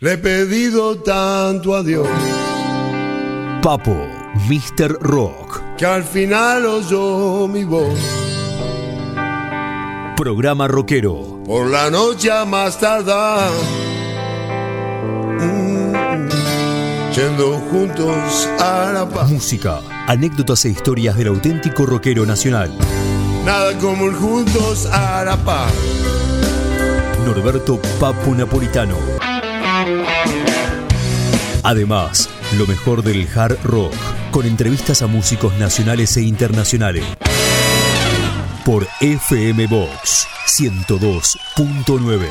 Le he pedido tanto a Dios Papo, Mr. Rock. que al final oyó mi voz. Programa rockero. Por la noche a más tardar, yendo juntos a la paz. Música, anécdotas e historias del auténtico rockero nacional. Nada como el juntos a la paz. Norberto Papo Napolitano. Además, lo mejor del hard rock, con entrevistas a músicos nacionales e internacionales. Por FM Box 102.9.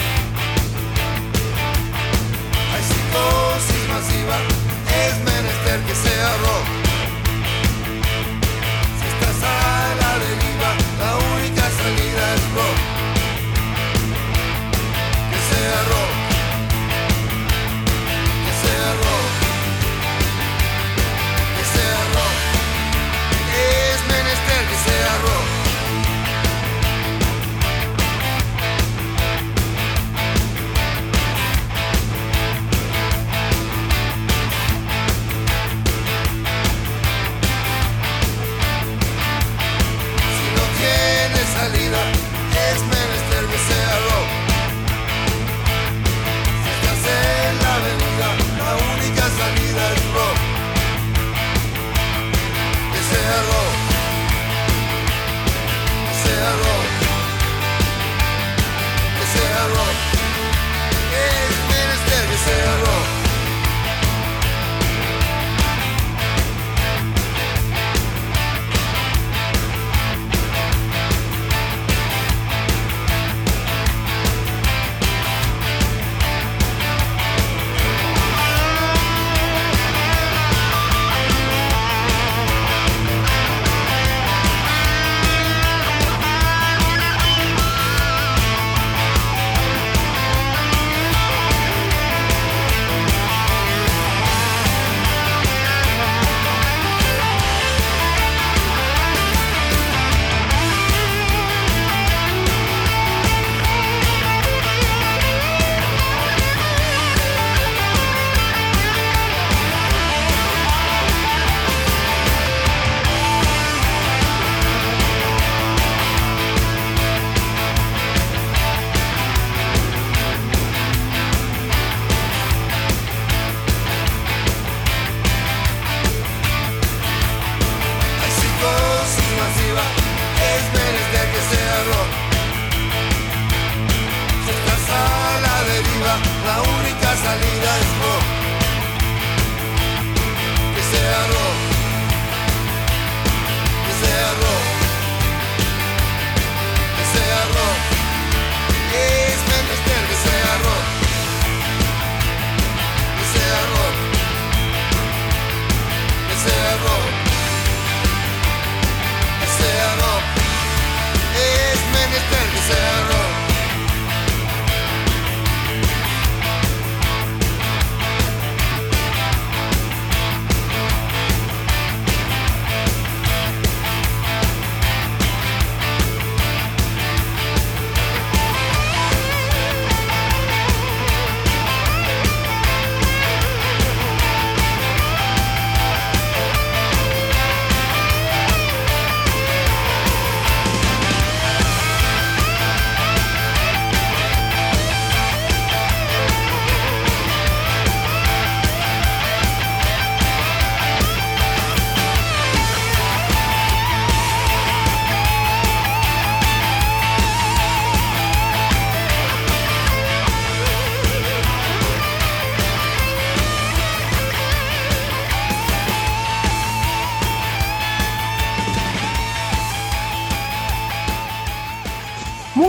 Hay psicosis masiva, es menester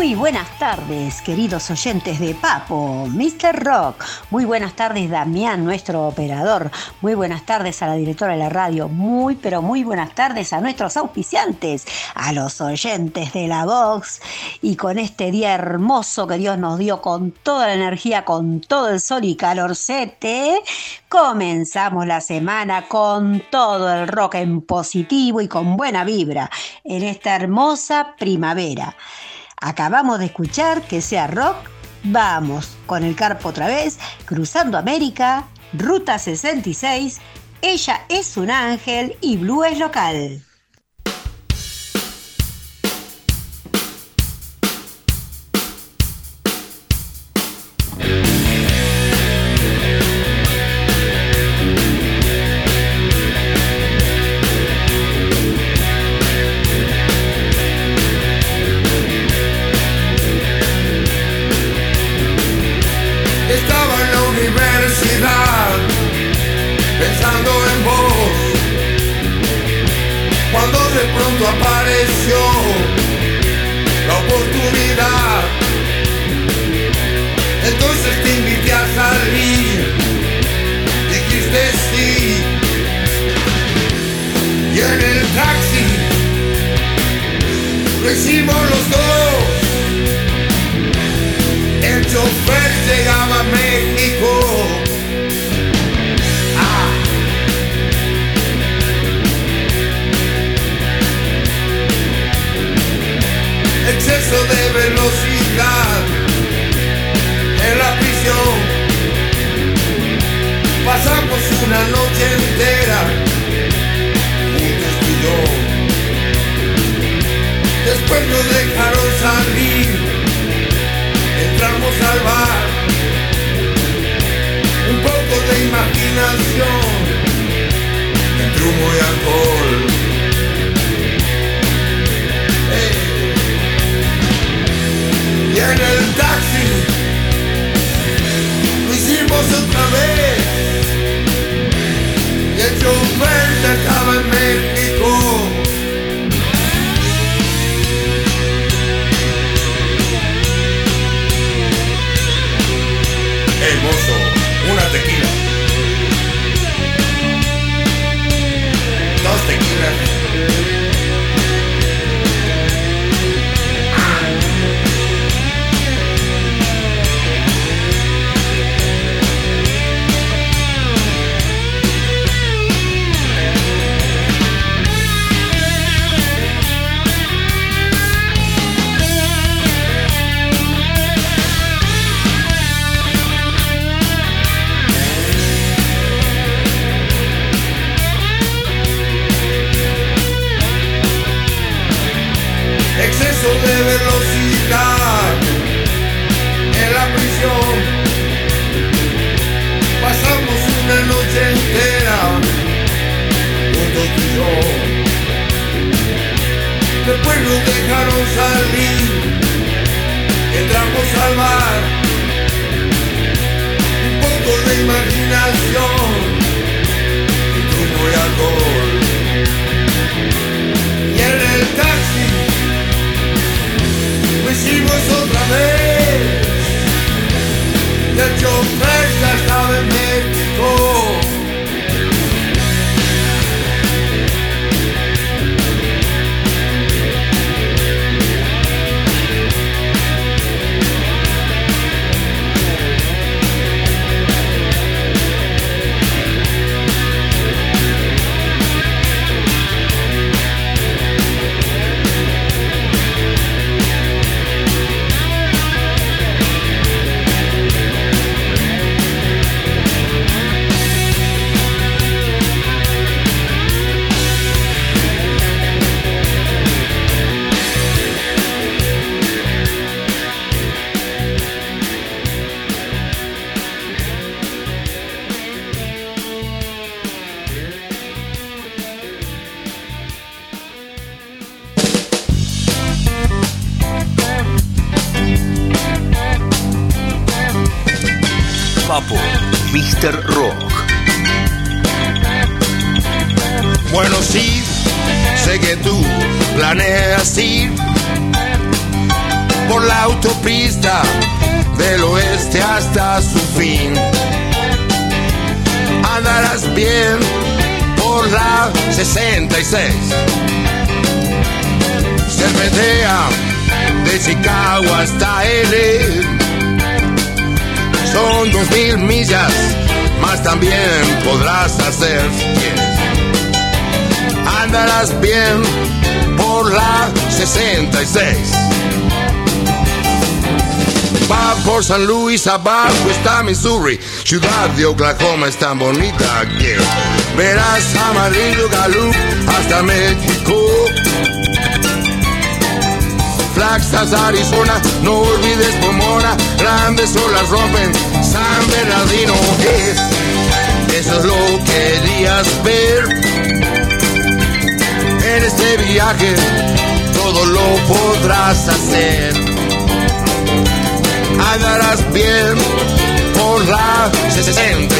Muy buenas tardes, queridos oyentes de Papo, Mr. Rock. Muy buenas tardes, Damián, nuestro operador. Muy buenas tardes a la directora de la radio. Pero muy buenas tardes a nuestros auspiciantes, a los oyentes de la Vox. Y con este día hermoso que Dios nos dio, con toda la energía, con todo el sol y calorcete, comenzamos la semana con todo el rock en positivo y con buena vibra en esta hermosa primavera. Acabamos de escuchar Que Sea Rock. Vamos con el Carpo otra vez, Cruzando América, Ruta 66, Ella es un ángel y Blue es local. Apareció la oportunidad, entonces te invité a salir, dijiste sí, y en el taxi lo hicimos los dos. El chofer llegaba a México. Exceso de velocidad en la prisión. Pasamos una noche entera juntos tú y yo. Después nos dejaron salir, entramos al bar. Un poco de imaginación, entre humo y alcohol. Y en el taxi lo hicimos otra vez. Y el chofer ya estaba en México. Hey mozo, una tequila. 2 tequilas. Exceso de velocidad en la prisión. Pasamos una noche entera juntos tú y yo. Después nos dejaron salir, entramos al bar. Un poco de imaginación, humo y alcohol. Y en el taxi lo hicimos otra vez. Y el chofer ya estaba en México. Papo, Mr. Rock. Bueno, sí, sé que tú planeas ir por la autopista del oeste hasta su fin. Andarás bien por la 66. Serpentea de Chicago hasta L.A. Son 2000 millas, más también podrás hacer si quieres. Andarás bien por la 66. Va por San Luis, abajo está Missouri. Ciudad de Oklahoma es tan bonita que verás Amarillo, Gallup hasta México. Flagstaff, Arizona, no olvides Pomona. Grandes olas rompen San Bernardino. Eso es lo que querías ver. En este viaje todo lo podrás hacer. Andarás bien por la 60.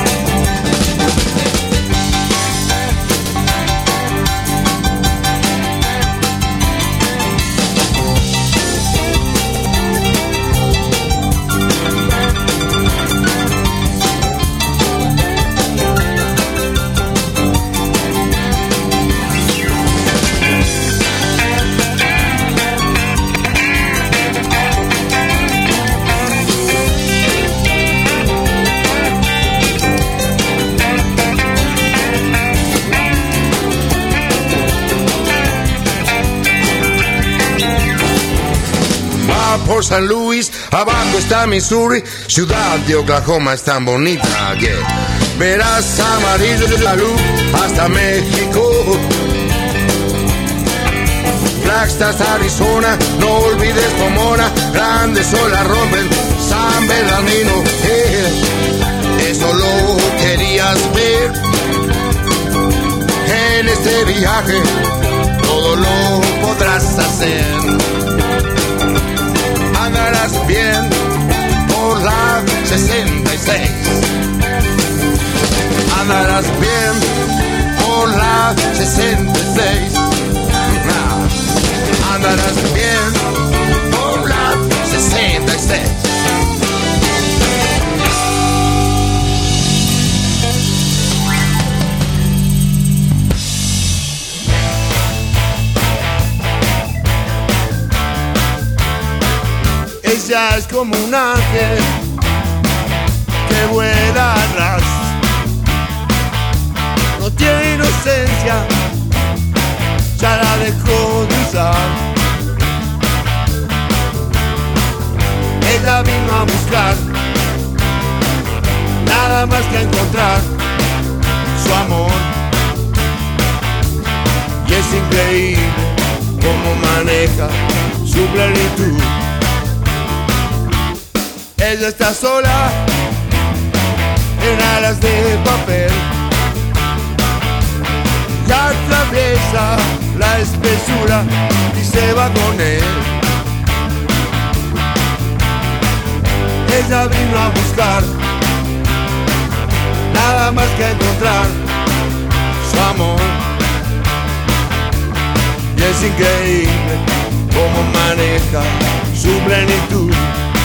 Por San Luis, abajo está Missouri. Ciudad de Oklahoma es tan bonita que verás Amarillo de la luz hasta México. Flagstaff, Arizona, no olvides Pomona. Grandes olas rompen San Bernardino. Eso lo querías ver. En este viaje todo lo podrás hacer. Andarás bien por la 66. Andarás bien por la 66. Andarás bien por la 66. Ella es como un ángel que vuela a ras. No tiene inocencia, ya la dejó de usar. Ella vino a buscar, nada más que encontrar su amor. Y es increíble cómo maneja su plenitud. Ella está sola en alas de papel y atraviesa la espesura y se va con él. Ella vino a buscar, nada más que encontrar su amor. Y es increíble cómo maneja su plenitud.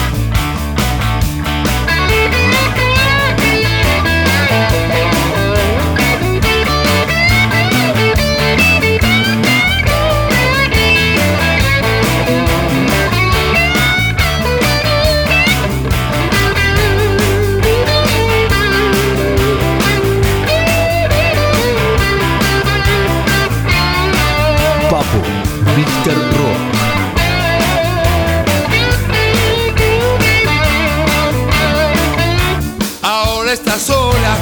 Mr. Rock. Ahora está sola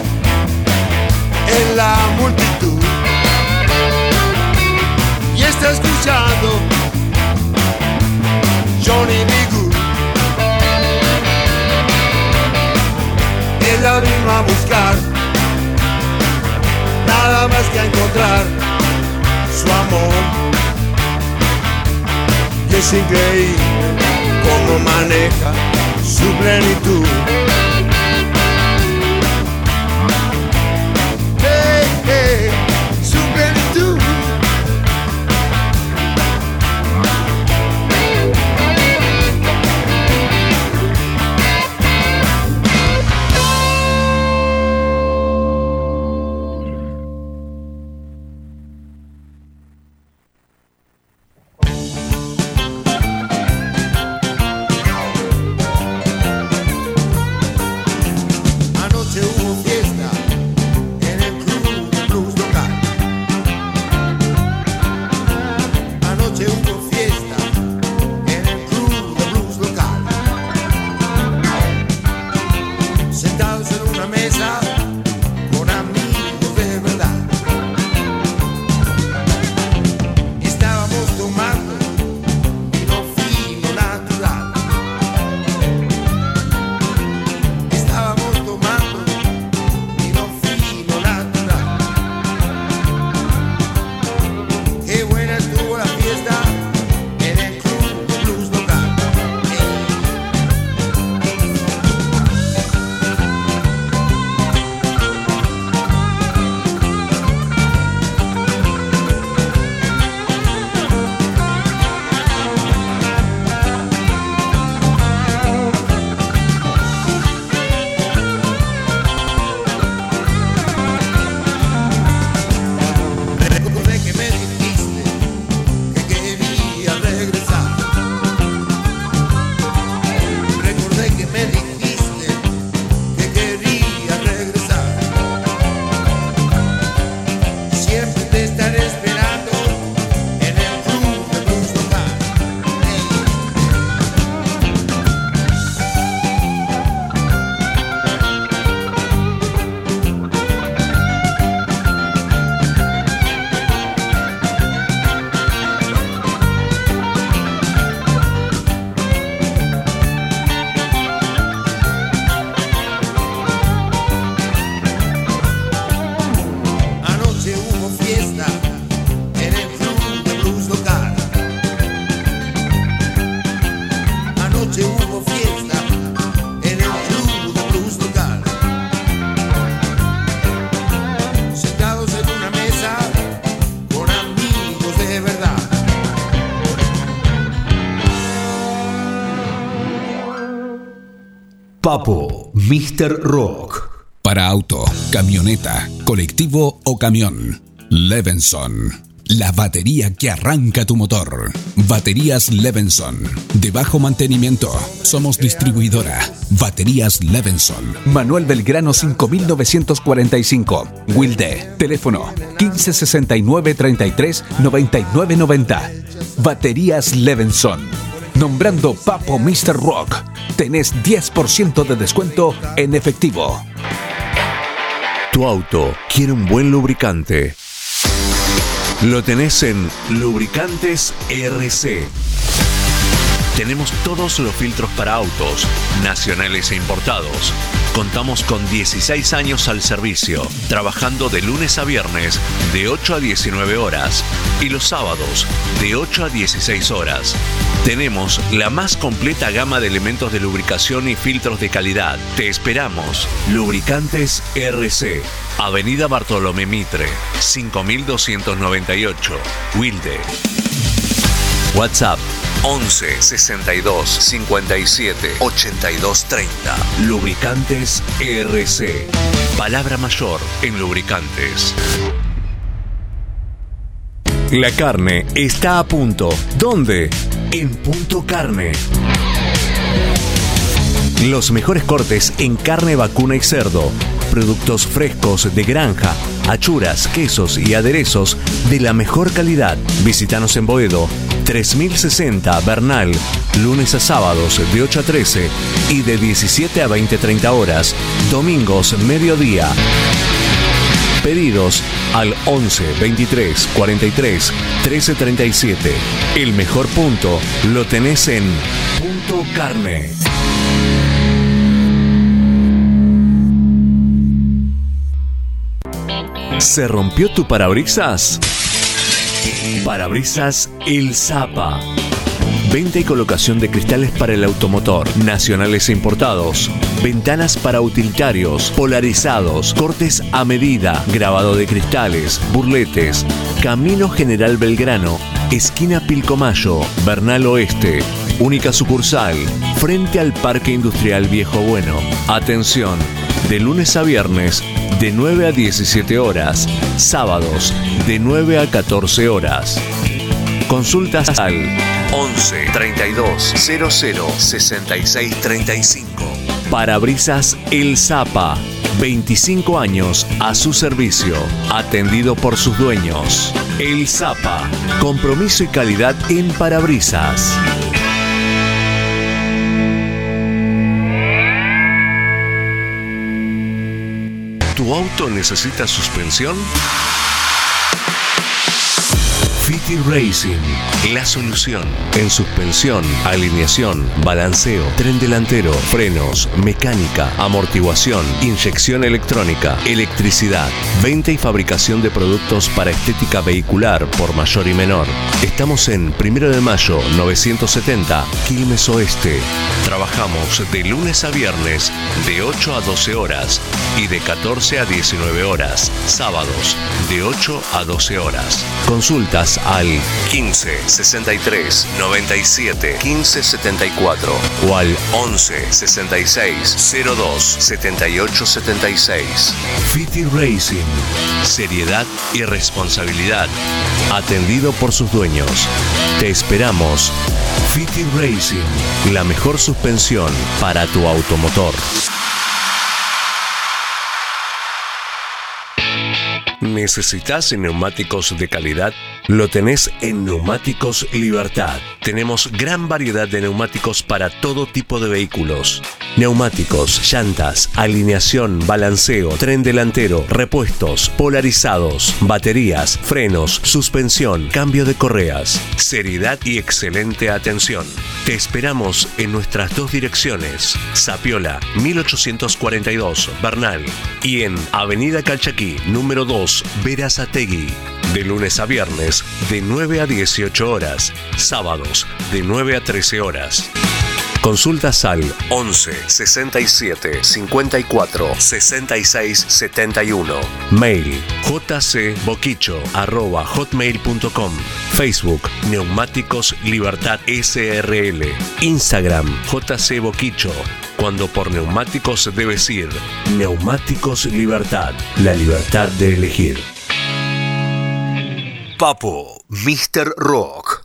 en la multitud y está escuchando Johnny B. Good. Ella vino a buscar, nada más que a encontrar su amor. Y es increíble cómo maneja su plenitud. Hey, hey, su plenitud. Papo, Mr. Rock. Para auto, camioneta, colectivo o camión. Levenson. La batería que arranca tu motor. Baterías Levenson. De bajo mantenimiento. Somos distribuidora. Baterías Levenson. Manuel Belgrano 5945. Wilde. Teléfono 1569 33 99 90. Baterías Levenson. Nombrando Papo Mr. Rock, tenés 10% de descuento en efectivo. Tu auto quiere un buen lubricante. Lo tenés en Lubricantes RC. Tenemos todos los filtros para autos, nacionales e importados. Contamos con 16 años al servicio, trabajando de lunes a viernes de 8 a 19 horas y los sábados de 8 a 16 horas. Tenemos la más completa gama de elementos de lubricación y filtros de calidad. Te esperamos. Lubricantes RC. Avenida Bartolomé Mitre, 5298, Wilde. WhatsApp 11 62 57 82 30. Lubricantes RC. Palabra mayor en lubricantes. La carne está a punto. ¿Dónde? En Punto Carne. Los mejores cortes en carne vacuna y cerdo. Productos frescos de granja, achuras, quesos y aderezos de la mejor calidad. Visítanos en Boedo, 3060 Bernal, lunes a sábados de 8 a 13 y de 17 a 20:30 horas, domingos mediodía. Pedidos al 11 23 43 13 37. El mejor punto lo tenés en Punto Carne. ¿Se rompió tu parabrisas? Parabrisas El Zapa. Venta y colocación de cristales para el automotor, nacionales e importados. Ventanas para utilitarios, polarizados, cortes a medida, grabado de cristales, burletes. Camino General Belgrano, esquina Pilcomayo, Bernal Oeste. Única sucursal, frente al Parque Industrial Viejo Bueno. Atención, de lunes a viernes, de 9 a 17 horas. Sábados, de 9 a 14 horas. Consultas al 11 32 00 66 35. Parabrisas El Zapa. 25 años a su servicio. Atendido por sus dueños. El Zapa. Compromiso y calidad en parabrisas. ¿Tu auto necesita suspensión? Fiti Racing, la solución en suspensión, alineación, balanceo, tren delantero, frenos, mecánica, amortiguación, inyección electrónica, electricidad, venta y fabricación de productos para estética vehicular por mayor y menor. Estamos en 1 de Mayo 970, Quilmes Oeste. Trabajamos de lunes a viernes de 8 a 12 horas y de 14 a 19 horas, sábados de 8 a 12 horas. Consultas al 15 63 97 15 74 o al 11 66 02 78 76. Fiti Racing, seriedad y responsabilidad, atendido por sus dueños. Te esperamos. Fiti Racing, la mejor suspensión para tu automotor. ¿Necesitas neumáticos de calidad? Lo tenés en Neumáticos Libertad. Tenemos gran variedad de neumáticos para todo tipo de vehículos. Neumáticos, llantas, alineación, balanceo, tren delantero, repuestos, polarizados, baterías, frenos, suspensión, cambio de correas. Seriedad y excelente atención. Te esperamos en nuestras dos direcciones. Sapiola, 1842, Bernal. Y en Avenida Calchaquí, número 2, Berazategui. De lunes a viernes, de 9 a 18 horas. Sábados, de 9 a 13 horas. Consultas al 11 67 54 66 71. Mail jcboquicho@hotmail.com. Facebook Neumáticos Libertad SRL. Instagram JC Boquicho. Cuando por neumáticos debes ir. Neumáticos Libertad. La libertad de elegir. Papo, Mr. Rock.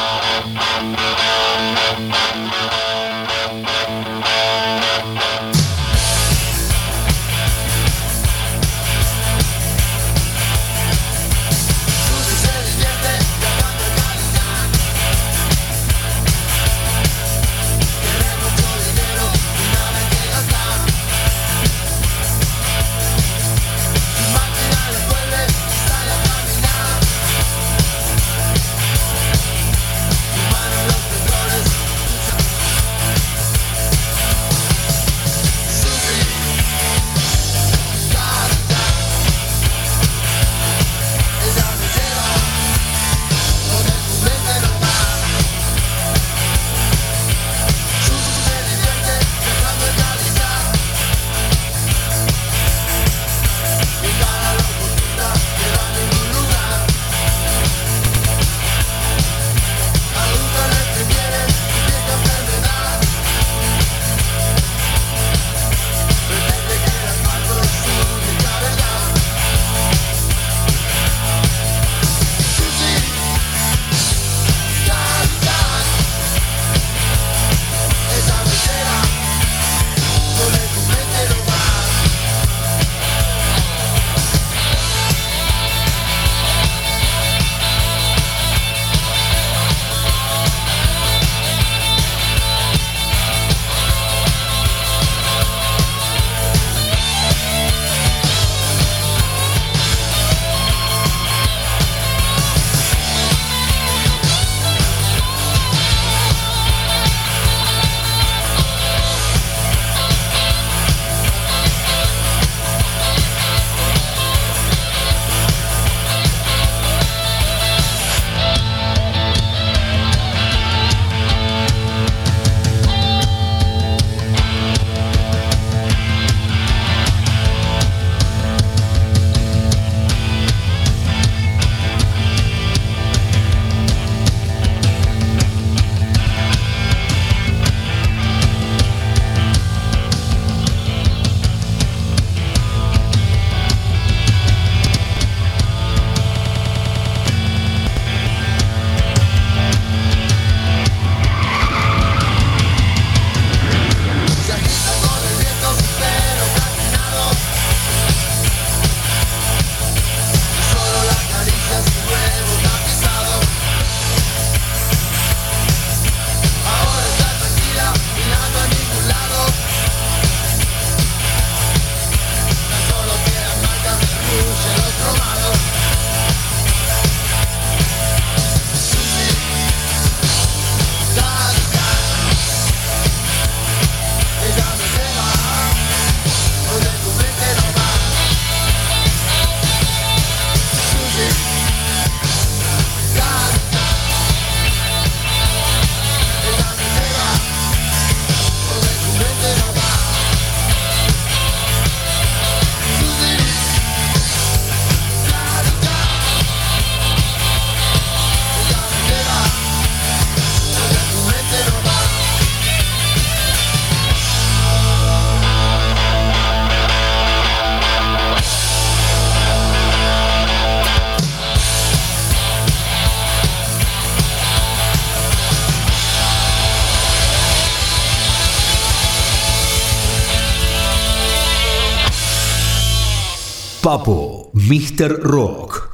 Papo, Mr. Rock.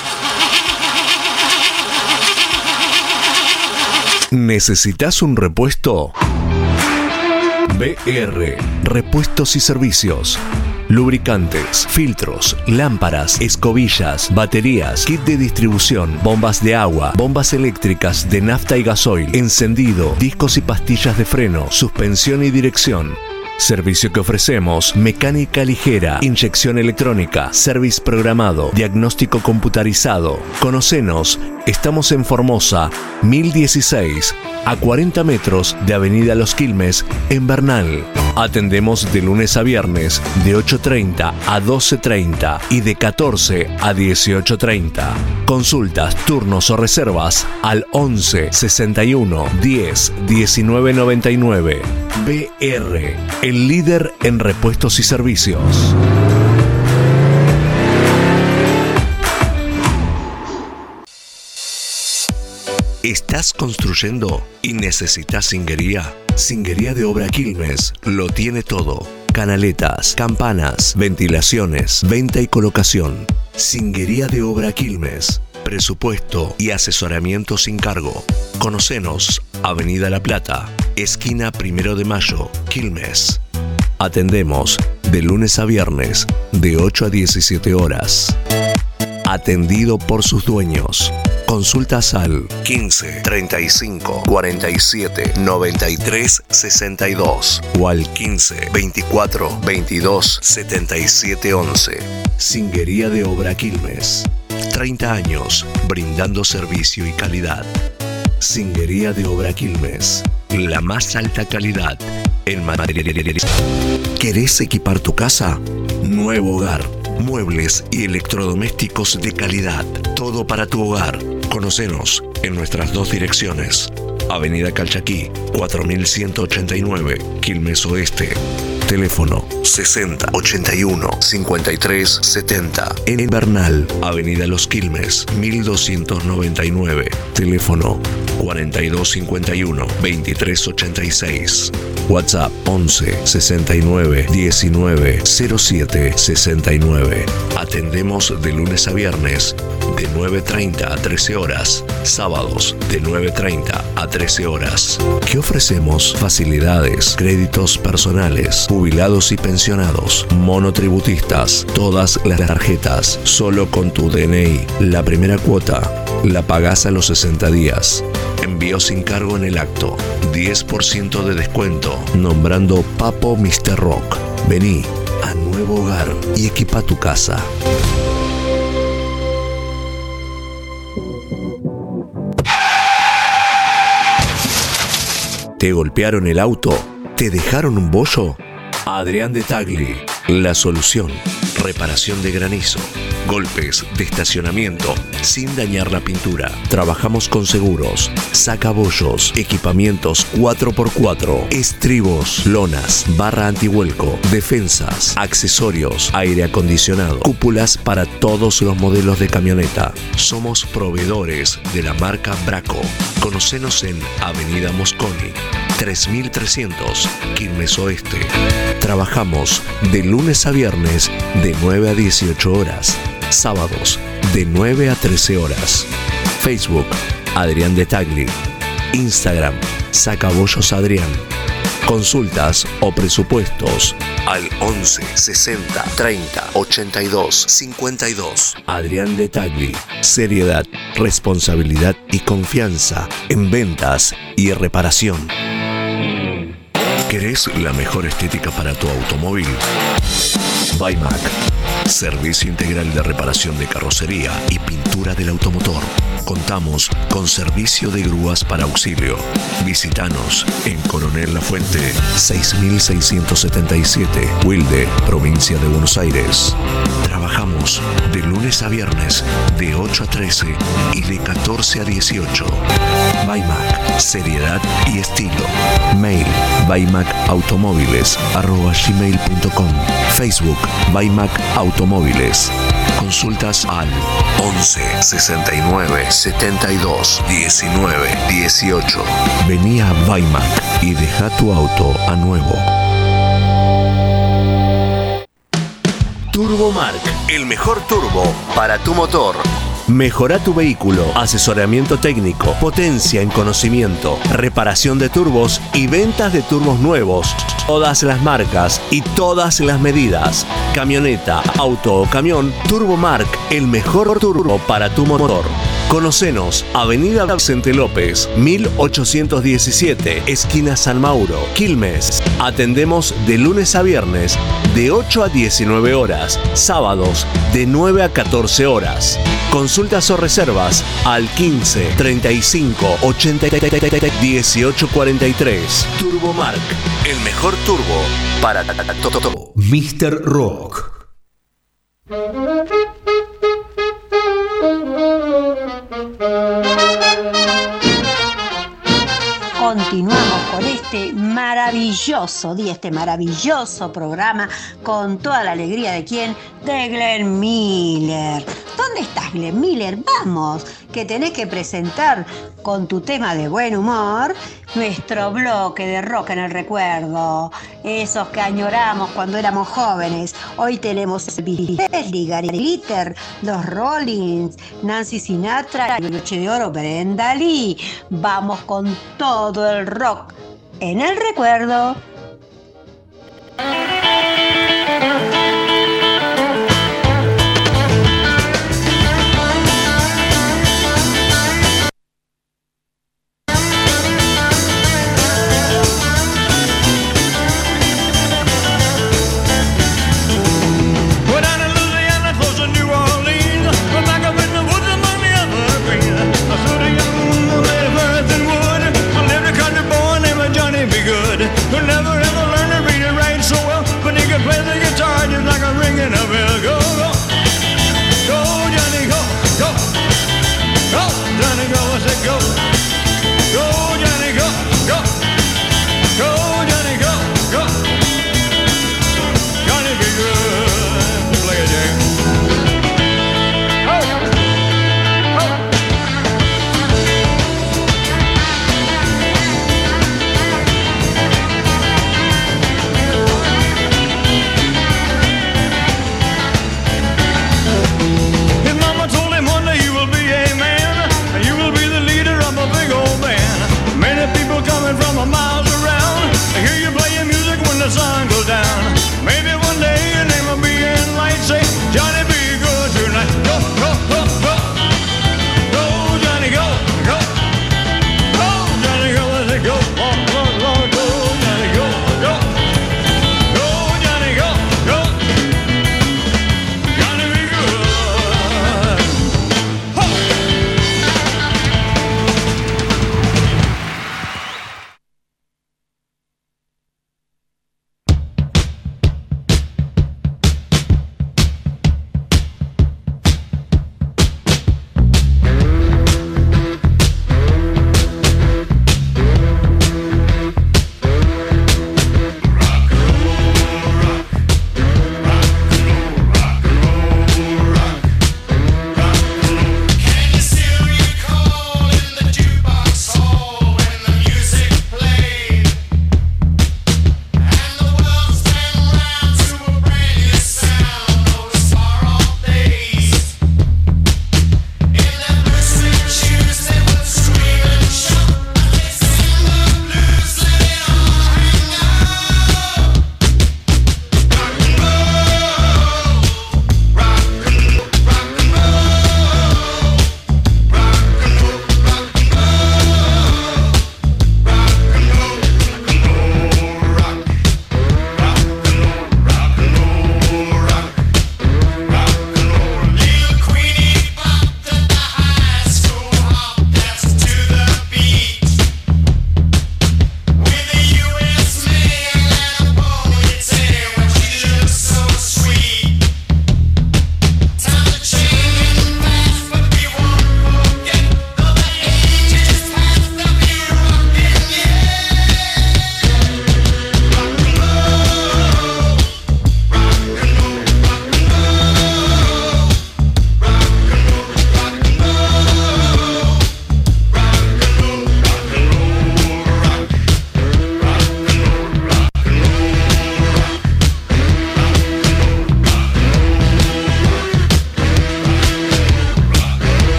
¿Necesitas un repuesto? BR, repuestos y servicios. Lubricantes, filtros, lámparas, escobillas, baterías, kit de distribución, bombas de agua, bombas eléctricas de nafta y gasoil, encendido, discos y pastillas de freno, suspensión y dirección. Servicio que ofrecemos: mecánica ligera, inyección electrónica, service programado, diagnóstico computarizado. Conocenos, estamos en Formosa, 1016, a 40 metros de Avenida Los Quilmes, en Bernal. Atendemos de lunes a viernes, de 8:30 a 12:30 y de 14 a 18:30. Consultas, turnos o reservas al 11 61 10 19 99. BR, el líder en repuestos y servicios. ¿Estás construyendo y necesitas singuería? Singuería de Obra Quilmes lo tiene todo. Canaletas, campanas, ventilaciones, venta y colocación. Singuería de Obra Quilmes. Presupuesto y asesoramiento sin cargo. Conocenos, Avenida La Plata, esquina 1 de Mayo, Quilmes. Atendemos de lunes a viernes, de 8 a 17 horas. Atendido por sus dueños. Consultas al 15 35 47 93 62 o al 15 24 22 77 11. Singuería de Obra Quilmes. 30 años brindando servicio y calidad. Singuería de Obra Quilmes. La más alta calidad en materiales. ¿Querés equipar tu casa? Nuevo Hogar. Muebles y electrodomésticos de calidad. Todo para tu hogar. Conócenos en nuestras dos direcciones. Avenida Calchaquí, 4189, Quilmes Oeste. Teléfono 60 81 53 70. En Bernal, Avenida Los Quilmes, 1299. Teléfono 4251 2386. WhatsApp 11 69 19 07 69. Atendemos de lunes a viernes de 9:30 a 13 horas. Sábados de 9:30 a 13 horas. ¿Qué ofrecemos? Facilidades, créditos personales, jubilados y pensionados, monotributistas, todas las tarjetas, solo con tu DNI. La primera cuota la pagás a los 60 días. Envío sin cargo en el acto. 10% de descuento. Nombrando Papo Mr. Rock. Vení a Nuevo Hogar y equipa tu casa. ¿Te golpearon el auto? ¿Te dejaron un bollo? Adrián de Tagli, la solución. Reparación de granizo, golpes de estacionamiento sin dañar la pintura. Trabajamos con seguros, sacabollos, equipamientos 4x4, estribos, lonas, barra antivuelco, defensas, accesorios, aire acondicionado, cúpulas para todos los modelos de camioneta. Somos proveedores de la marca Braco. Conocenos en Avenida Mosconi, 3300, Quilmes Oeste. Trabajamos de lunes a viernes de 9 a 18 horas. Sábados de 9 a 13 horas. Facebook, Adrián de Tagli. Instagram, Sacabollos Adrián. Consultas o presupuestos al 11 60 30 82 52. Adrián de Tagli. Seriedad, responsabilidad y confianza en ventas y reparación. ¿Querés la mejor estética para tu automóvil? Baimac. Servicio integral de reparación de carrocería y pintura del automotor. Contamos con servicio de grúas para auxilio. Visítanos en Coronel Lafuente, 6677, Wilde, provincia de Buenos Aires. Trabajamos de lunes a viernes de 8 a 13 y de 14 a 18. Baimac, seriedad y estilo. Mail baimacautomóviles@gmail.com. Facebook Baimac Automóviles. Consultas al 11 69 72 19 18. Vení a Baimac y deja tu auto a nuevo. Turbomark, el mejor turbo para tu motor. Mejora tu vehículo, asesoramiento técnico, potencia en conocimiento, reparación de turbos y ventas de turbos nuevos. Todas las marcas y todas las medidas. Camioneta, auto o camión, Turbomark, el mejor turbo para tu motor. Conocenos, Avenida Vicente López, 1817, esquina San Mauro, Quilmes. Atendemos de lunes a viernes, de 8 a 19 horas, sábados de 9 a 14 horas. Consultas o reservas al 15 35 80 18 43. Turbomark, el mejor turbo para todo. Mr. Rock. Continuamos con este maravilloso día, este maravilloso programa, con toda la alegría de ¿quién? De Glenn Miller. ¿Dónde estás, Glenn Miller? Vamos, que tenés que presentar con tu tema de buen humor nuestro bloque de rock en el recuerdo. Esos que añoramos cuando éramos jóvenes. Hoy tenemos Presley, Gary Glitter, los Rollins, Nancy Sinatra, Noche de Oro, Brenda Lee. Vamos con todo el rock en el recuerdo. His mama told him one day you will be a man, and you will be the leader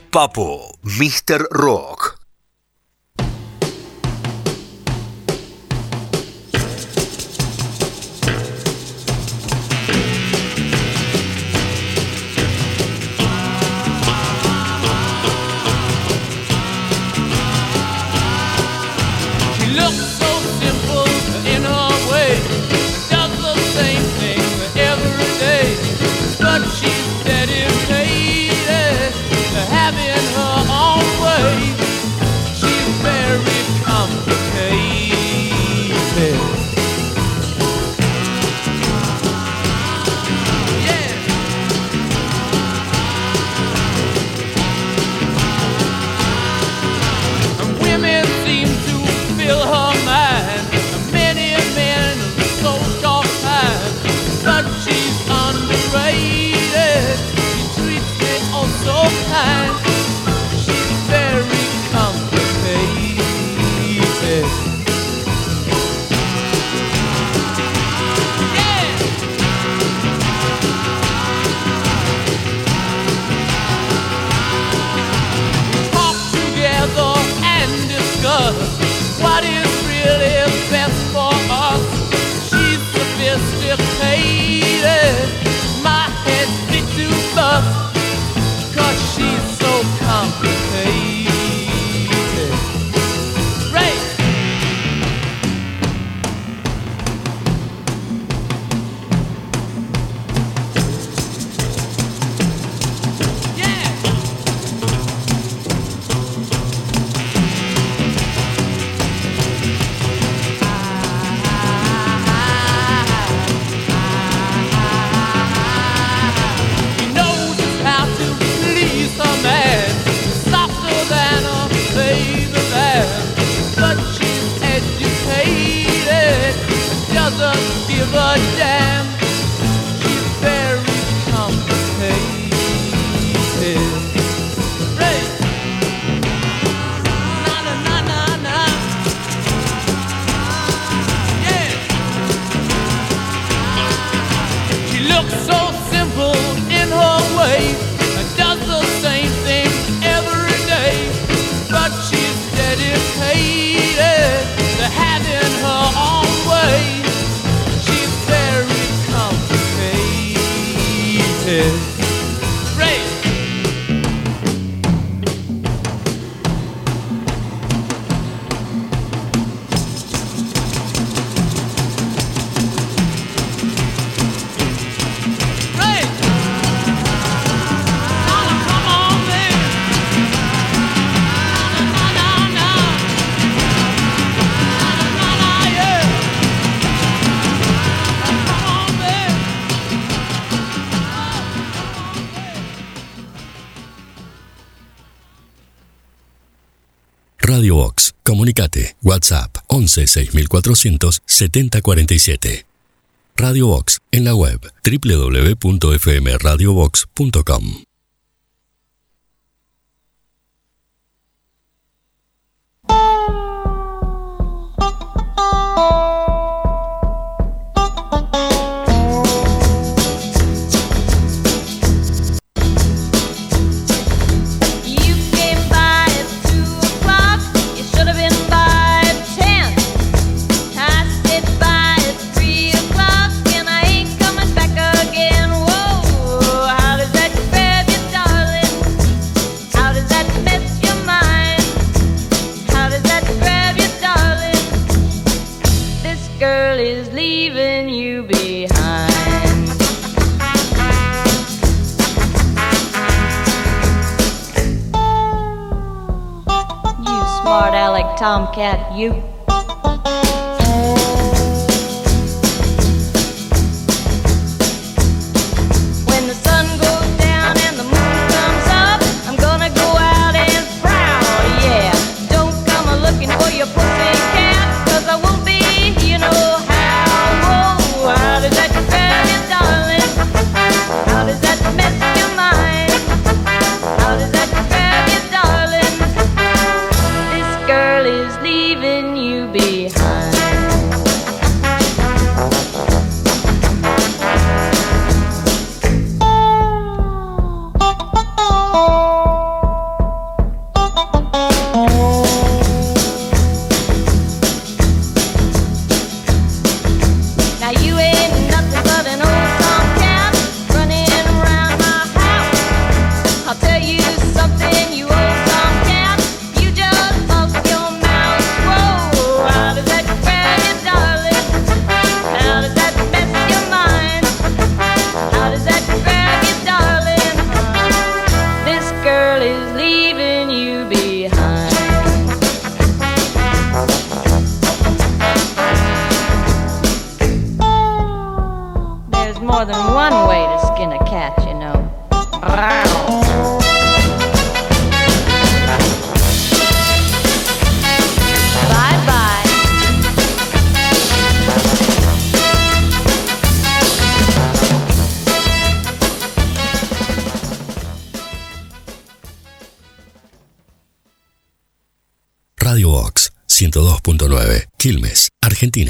Papo, Mr. Rock. Radio Vox. Comunicate. WhatsApp 11 6400 7047. Radio Vox en la web www.fmradiovox.com. Tomcat, you. When the sun goes down and the moon comes up, I'm gonna go out and prowl, yeah. Don't come a-looking for your pussycat, 'cause I won't be, you know how. Whoa, how does that grab you, darling? How does that mess your mind? How does that grab you, darling? This girl is leaving you Radio Vox 102.9, Quilmes, Argentina.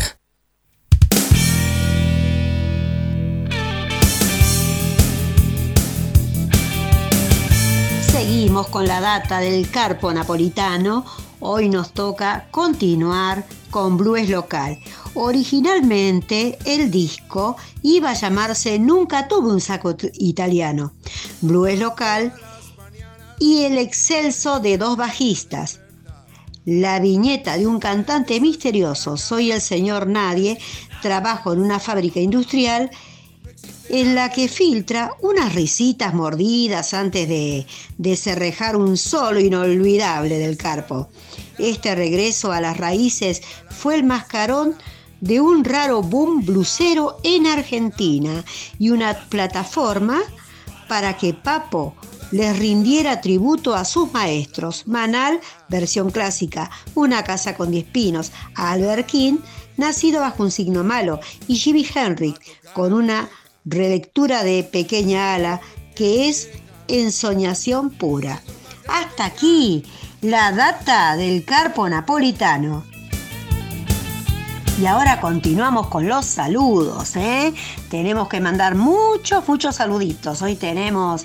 Seguimos con la data del Carpo Napolitano. Hoy nos toca continuar con Blues Local. Originalmente el disco iba a llamarse Nunca tuve un saco italiano, Blues Local y el excelso de dos bajistas. La viñeta de un cantante misterioso, Soy el señor Nadie, trabajo en una fábrica industrial, en la que filtra unas risitas mordidas antes de cerrejar un solo inolvidable del Carpo. Este regreso a las raíces fue el mascarón de un raro boom blusero en Argentina y una plataforma para que Papo les rindiera tributo a sus maestros. Manal, versión clásica, Una casa con 10 pinos, Albert King, Nacido bajo un signo malo, y Jimi Hendrix, con una relectura de Pequeña Ala, que es ensoñación pura. Hasta aquí la data del Carpo Napolitano. Y ahora continuamos con los saludos, Tenemos que mandar muchos saluditos. Hoy tenemos,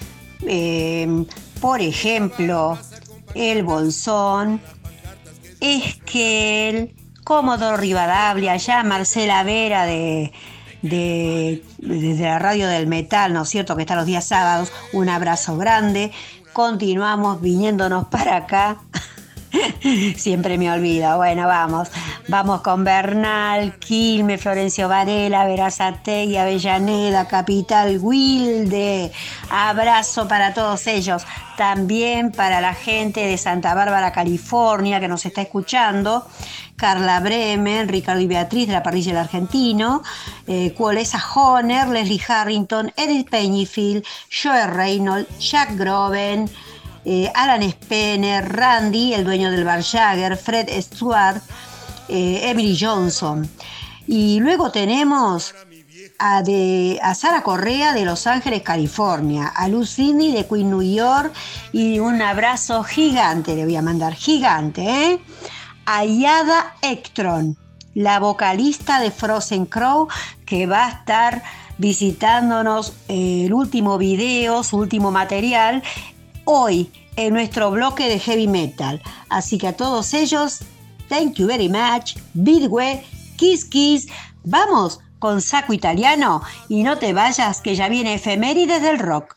por ejemplo, El Bolsón, Esquel, Comodoro Rivadavia, ya Marcela Vera desde la radio del metal, ¿no es cierto?, que está los días sábados. Un abrazo grande. Continuamos viniéndonos para acá. Siempre me olvido. Bueno, vamos con Bernal, Quilmes, Florencio Varela, Verazategui, Avellaneda, Capital, Wilde. Abrazo para todos ellos. También para la gente de Santa Bárbara, California, que nos está escuchando. Carla Bremen, Ricardo y Beatriz de la parrilla del Argentino, Cuolesa Honer, Leslie Harrington, Edith Peñifield, Joe Reynolds, Jack Groven, Alan Spener, Randy, el dueño del bar Jagger, Fred Stewart, Emily Johnson. Y luego tenemos a Sara Correa de Los Ángeles, California, a Lucini de Queen, New York, y un abrazo gigante le voy a mandar, gigante, a Yada Ektron, la vocalista de Frozen Crow, que va a estar visitándonos el último video, su último material, hoy en nuestro bloque de heavy metal. Así que a todos ellos, thank you very much, Bidwe, kiss kiss. Vamos con Saco Italiano y no te vayas, que ya viene Efemérides del Rock.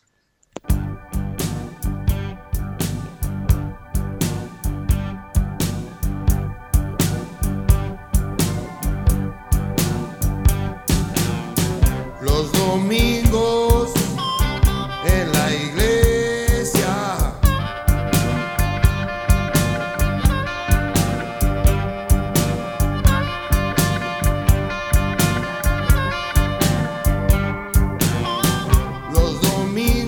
Los domingos en la iglesia, los domingos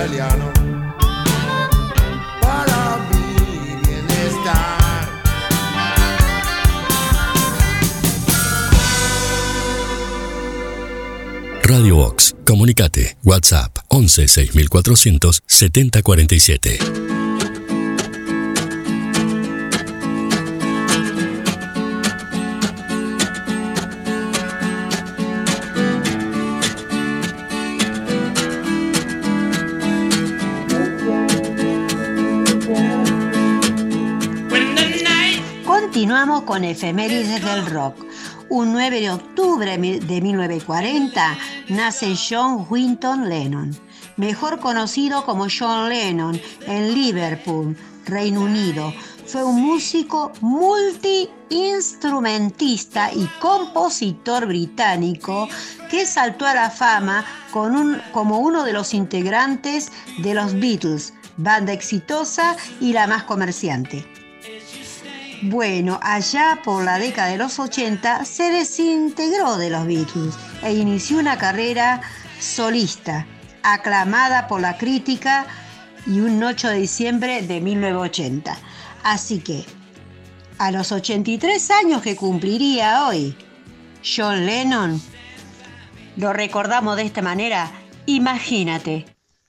italiano para mi bienestar. Radio Vox, comunicate. WhatsApp 11 6400 7047. Continuamos con efemérides del rock. Un 9 de octubre de 1940 nace John Wynton Lennon, mejor conocido como John Lennon, en Liverpool, Reino Unido. Fue un músico multiinstrumentista y compositor británico que saltó a la fama como uno de los integrantes de los Beatles, banda exitosa y la más comerciante. Bueno, allá por la década de los 80 se desintegró de los Beatles e inició una carrera solista, aclamada por la crítica, y un 8 de diciembre de 1980. Así que, a los 83 años que cumpliría hoy John Lennon, lo recordamos de esta manera. Imagínate.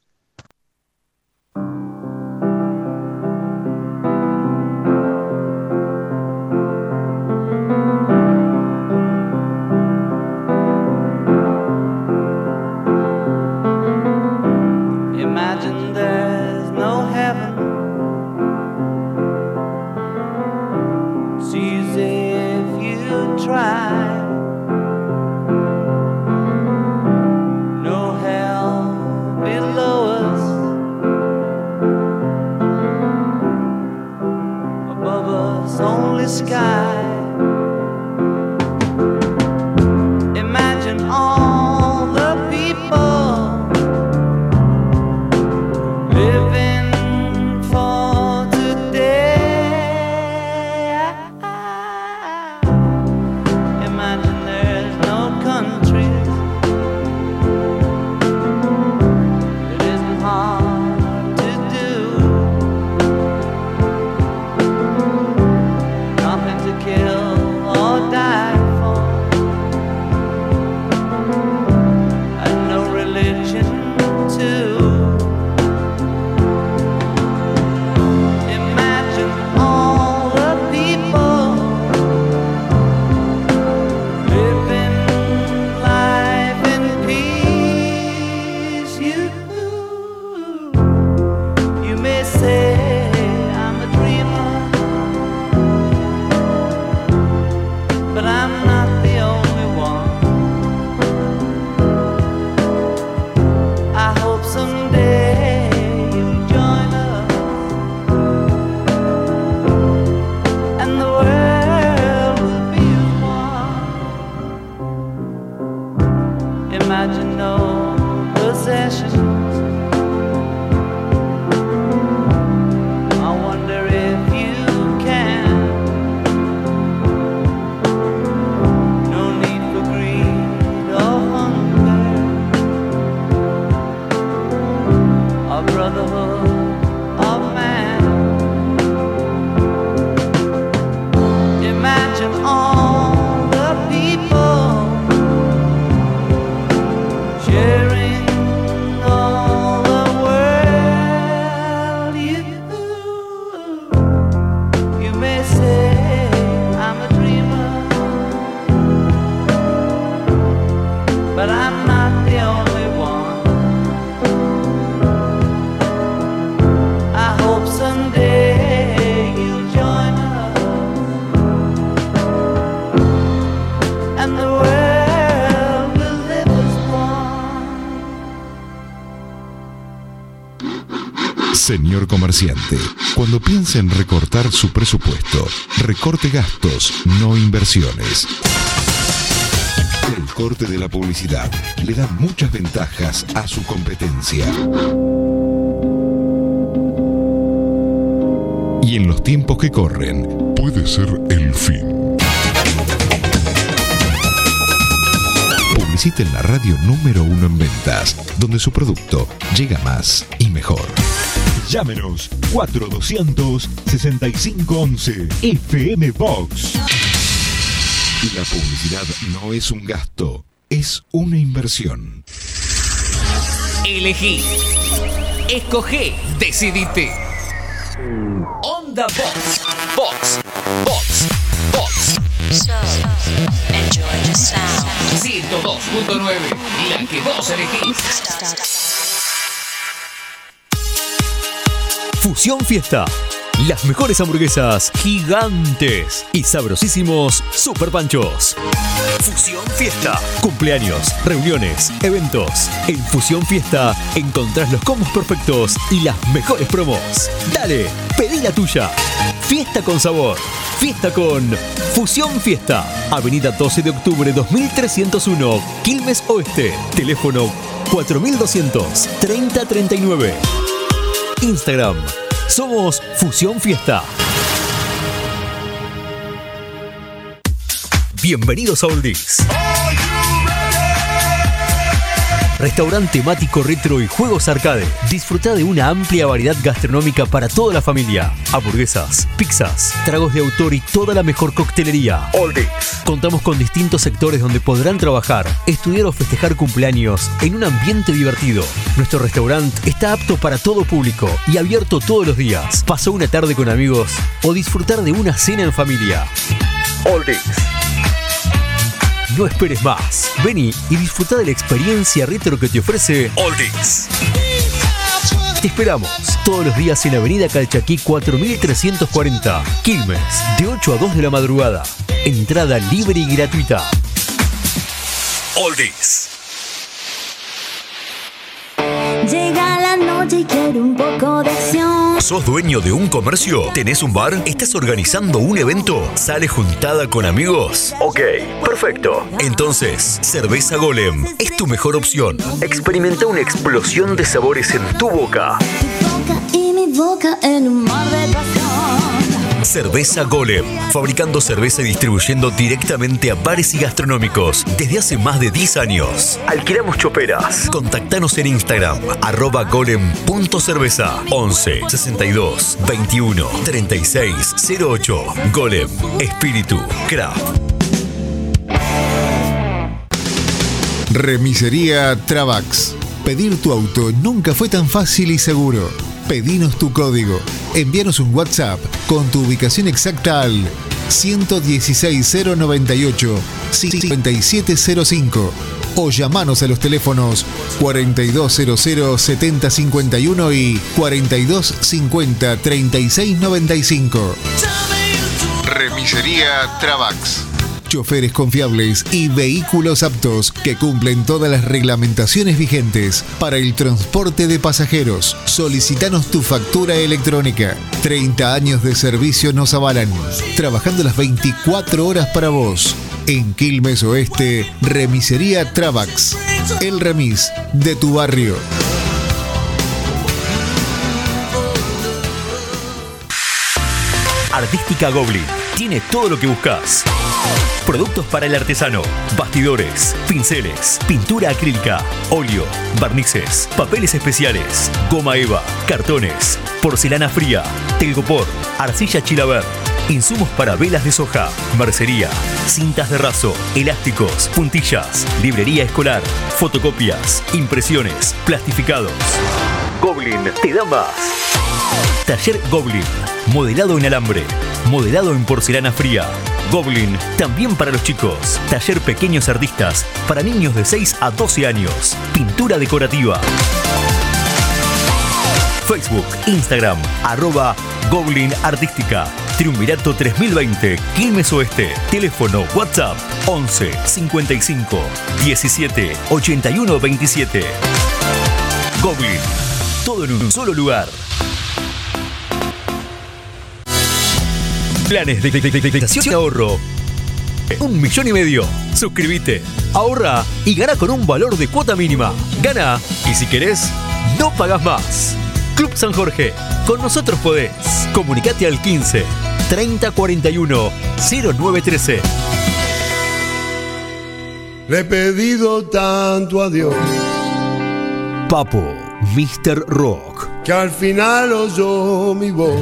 Señor comerciante, cuando piensa en recortar su presupuesto, recorte gastos, no inversiones. El corte de la publicidad le da muchas ventajas a su competencia. Y en los tiempos que corren, puede ser el fin. Visiten la radio número 1 en ventas, donde su producto llega más y mejor. Llámenos 4200-6511 FM Box. La publicidad no es un gasto, es una inversión. Elegí. Escogé. Decidite. Onda Box. Box. Box. Box. So, enjoy the sound. 102.9. La que vos elegís. Fusión Fiesta. Las mejores hamburguesas gigantes y sabrosísimos super panchos. Fusión Fiesta. Cumpleaños, reuniones, eventos. En Fusión Fiesta encontrás los combos perfectos y las mejores promos. Dale, pedí la tuya. Fiesta con sabor. Fiesta con Fusión Fiesta. Avenida 12 de octubre 2301, Quilmes Oeste. Teléfono 4200 3039. Instagram. Somos Fusión Fiesta. Bienvenidos a Oldies. Restaurante temático retro y juegos arcade. Disfruta de una amplia variedad gastronómica para toda la familia. Hamburguesas, pizzas, tragos de autor y toda la mejor coctelería. Oldies. Contamos con distintos sectores donde podrán trabajar, estudiar o festejar cumpleaños en un ambiente divertido. Nuestro restaurante está apto para todo público y abierto todos los días. Pasó una tarde con amigos o disfrutar de una cena en familia. Oldies. No esperes más. Vení y disfruta de la experiencia retro que te ofrece Oldies. Te esperamos todos los días en Avenida Calchaquí 4340, Quilmes, de 8 a 2 de la madrugada. Entrada libre y gratuita. Oldies. Llega la noche y quiero un poco de acción. ¿Sos dueño de un comercio? ¿Tenés un bar? ¿Estás organizando un evento? ¿Sale juntada con amigos? Ok, perfecto. Entonces, Cerveza Golem es tu mejor opción. Experimenta una explosión de sabores en tu boca. Tu boca y mi boca en un mar de pasión. Cerveza Golem, fabricando cerveza y distribuyendo directamente a bares y gastronómicos desde hace más de 10 años. Alquilamos choperas. Contactanos en Instagram, @golem.cerveza, 11 62 21 36 08. Golem, espíritu, craft. Remisería Travax. Pedir tu auto nunca fue tan fácil y seguro. Pedinos tu código. Envíanos un WhatsApp con tu ubicación exacta al 116098 5705 o llamanos a los teléfonos 4200 7051 y 4250 3695. Remisería Travax. Choferes confiables y vehículos aptos que cumplen todas las reglamentaciones vigentes para el transporte de pasajeros. Solicitanos tu factura electrónica. 30 años de servicio nos avalan. Trabajando las 24 horas para vos. En Quilmes Oeste, Remisería Travax. El remis de tu barrio. Artística Goblin. Tiene todo lo que buscas. Productos para el artesano, bastidores, pinceles, pintura acrílica, óleo, barnices, papeles especiales, goma eva, cartones, porcelana fría, telgopor, arcilla chilaver, insumos para velas de soja, mercería, cintas de raso, elásticos, puntillas, librería escolar, fotocopias, impresiones, plastificados. Goblin te da más. Taller Goblin, modelado en alambre, modelado en porcelana fría. Goblin, también para los chicos. Taller Pequeños Artistas, para niños de 6 a 12 años. Pintura decorativa. Facebook, Instagram, @Goblin Artística. Triunvirato 3020, Quilmes Oeste. Teléfono WhatsApp 11 55 17 81 27. Goblin, todo en un solo lugar. Planes de ahorro. 1,5 millones. Suscríbete, ahorra y gana con un valor de cuota mínima. Gana y si querés, no pagás más. Club San Jorge. Con nosotros podés. Comunicate al 15 30 41 0913. le he pedido tanto a Dios Papo, Mr. Rock. que al final oyó mi voz.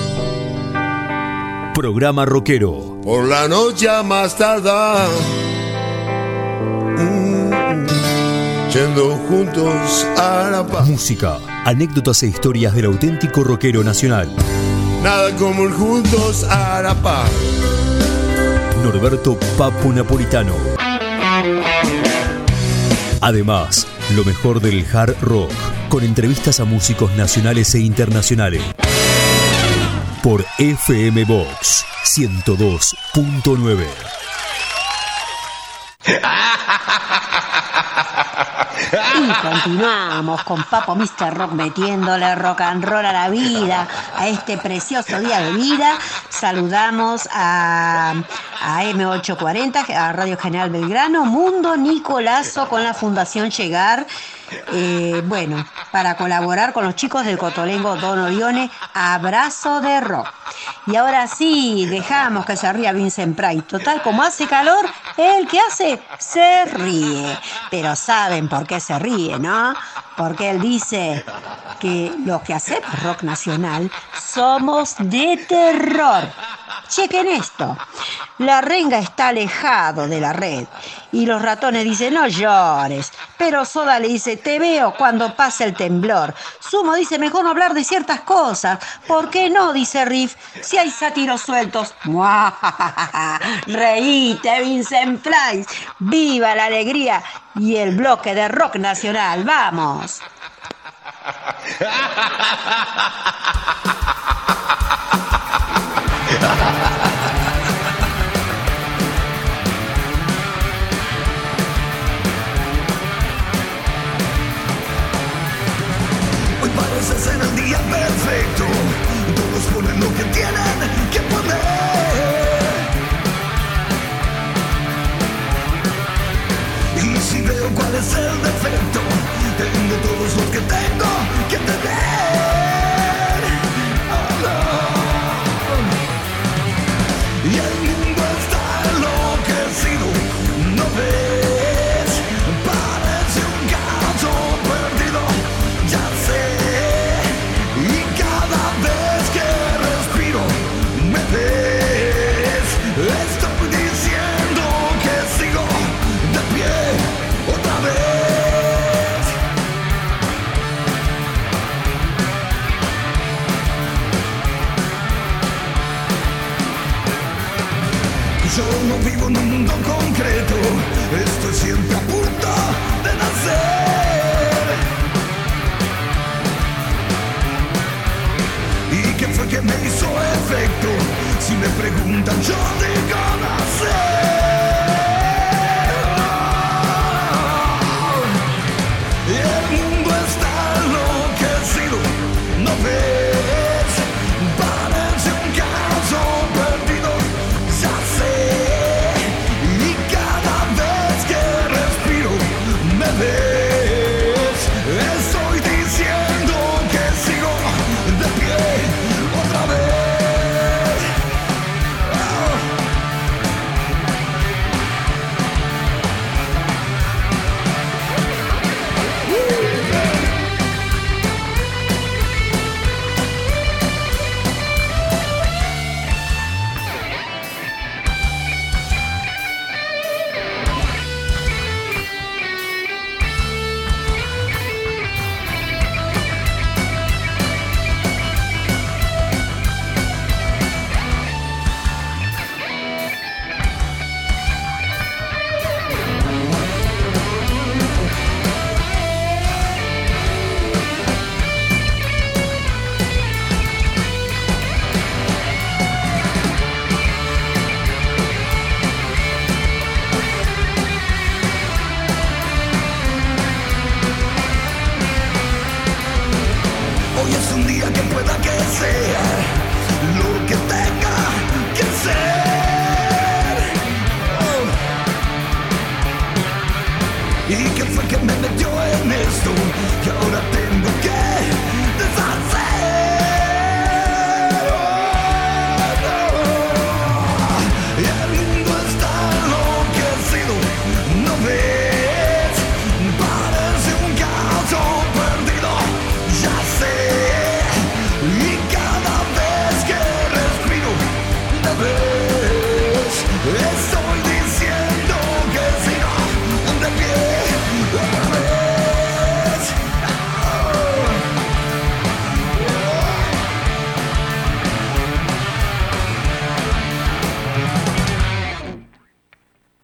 Programa rockero. Por la noche a más tardar, yendo juntos a la paz. Música, anécdotas e historias del auténtico rockero nacional. Nada como el juntos a la paz. Norberto Papo Napolitano. Además, lo mejor del hard rock, con entrevistas a músicos nacionales e internacionales. Por FM Box 102.9. Y continuamos con Papo Mr. Rock metiéndole rock and roll a la vida, a este precioso día de vida. Saludamos a M840, a Radio General Belgrano, Mundo Nicolazo con la Fundación Llegar. Bueno, para colaborar con los chicos del Cotolengo Don Orione, abrazo de rock. Y ahora sí, dejamos que se ría Vincent Price. Total, como hace calor, el que hace se ríe. Pero saben por qué se ríe, ¿no? Porque él dice que los que hacemos rock nacional somos de terror. Chequen esto. La renga está alejado de la red y los ratones dicen no llores, pero Soda le dice te veo cuando pase el temblor. Sumo dice mejor no hablar de ciertas cosas. ¿Por qué no? Dice Riff, si hay sátiros sueltos. Reíte, Vincent Price. Viva la alegría y el bloque de rock nacional. Vamos. Hoy parece ser el día perfecto. Todos ponen lo que tienen que poner. Y si veo cuál es el defecto, tengo todos los que tengo que tener. Oh, no. Y el mundo está enloquecido, ¿no ves? Parece un gato perdido, ya sé. Y cada vez que respiro, me ves. Estoy diciendo que sigo de pie otra vez. Yo no vivo en un mundo concreto, estoy siempre a punto de nacer. ¿Y qué fue que me hizo efecto? Si me preguntan yo digo no sé. Y el mundo está enloquecido, ¿no ves? Parece un caso perdido, ya sé. Y cada vez que respiro, me ves. Estoy diciendo que sigo de pie otra vez. Oh. Hoy es un día que pueda que sea lo que tenga que ser. Oh. ¿Y qué fue que me metió en esto? Que ahora tengo que deshacer. Oh, no. Y el mundo está enloquecido, ¿no ves?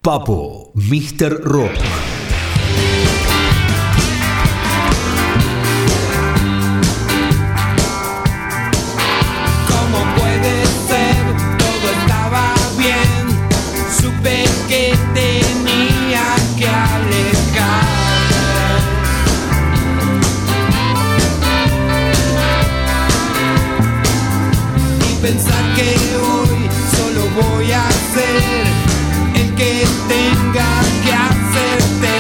Papo, Mr. Rock. ¿Cómo puede ser? Todo estaba bien. Supe que tenía que alejarme. Y pensar que hoy solo voy a ser el que tenga que hacerte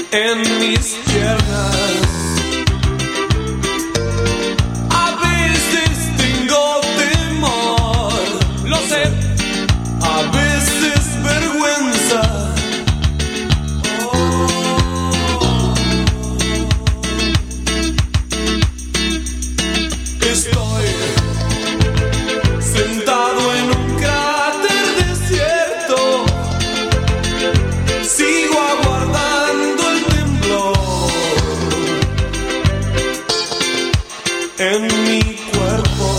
en mis piernas. A veces tengo temor, lo sé, a veces vergüenza. Estoy sentado en un cráter desierto, sigo aguardando el temblor en mi cuerpo.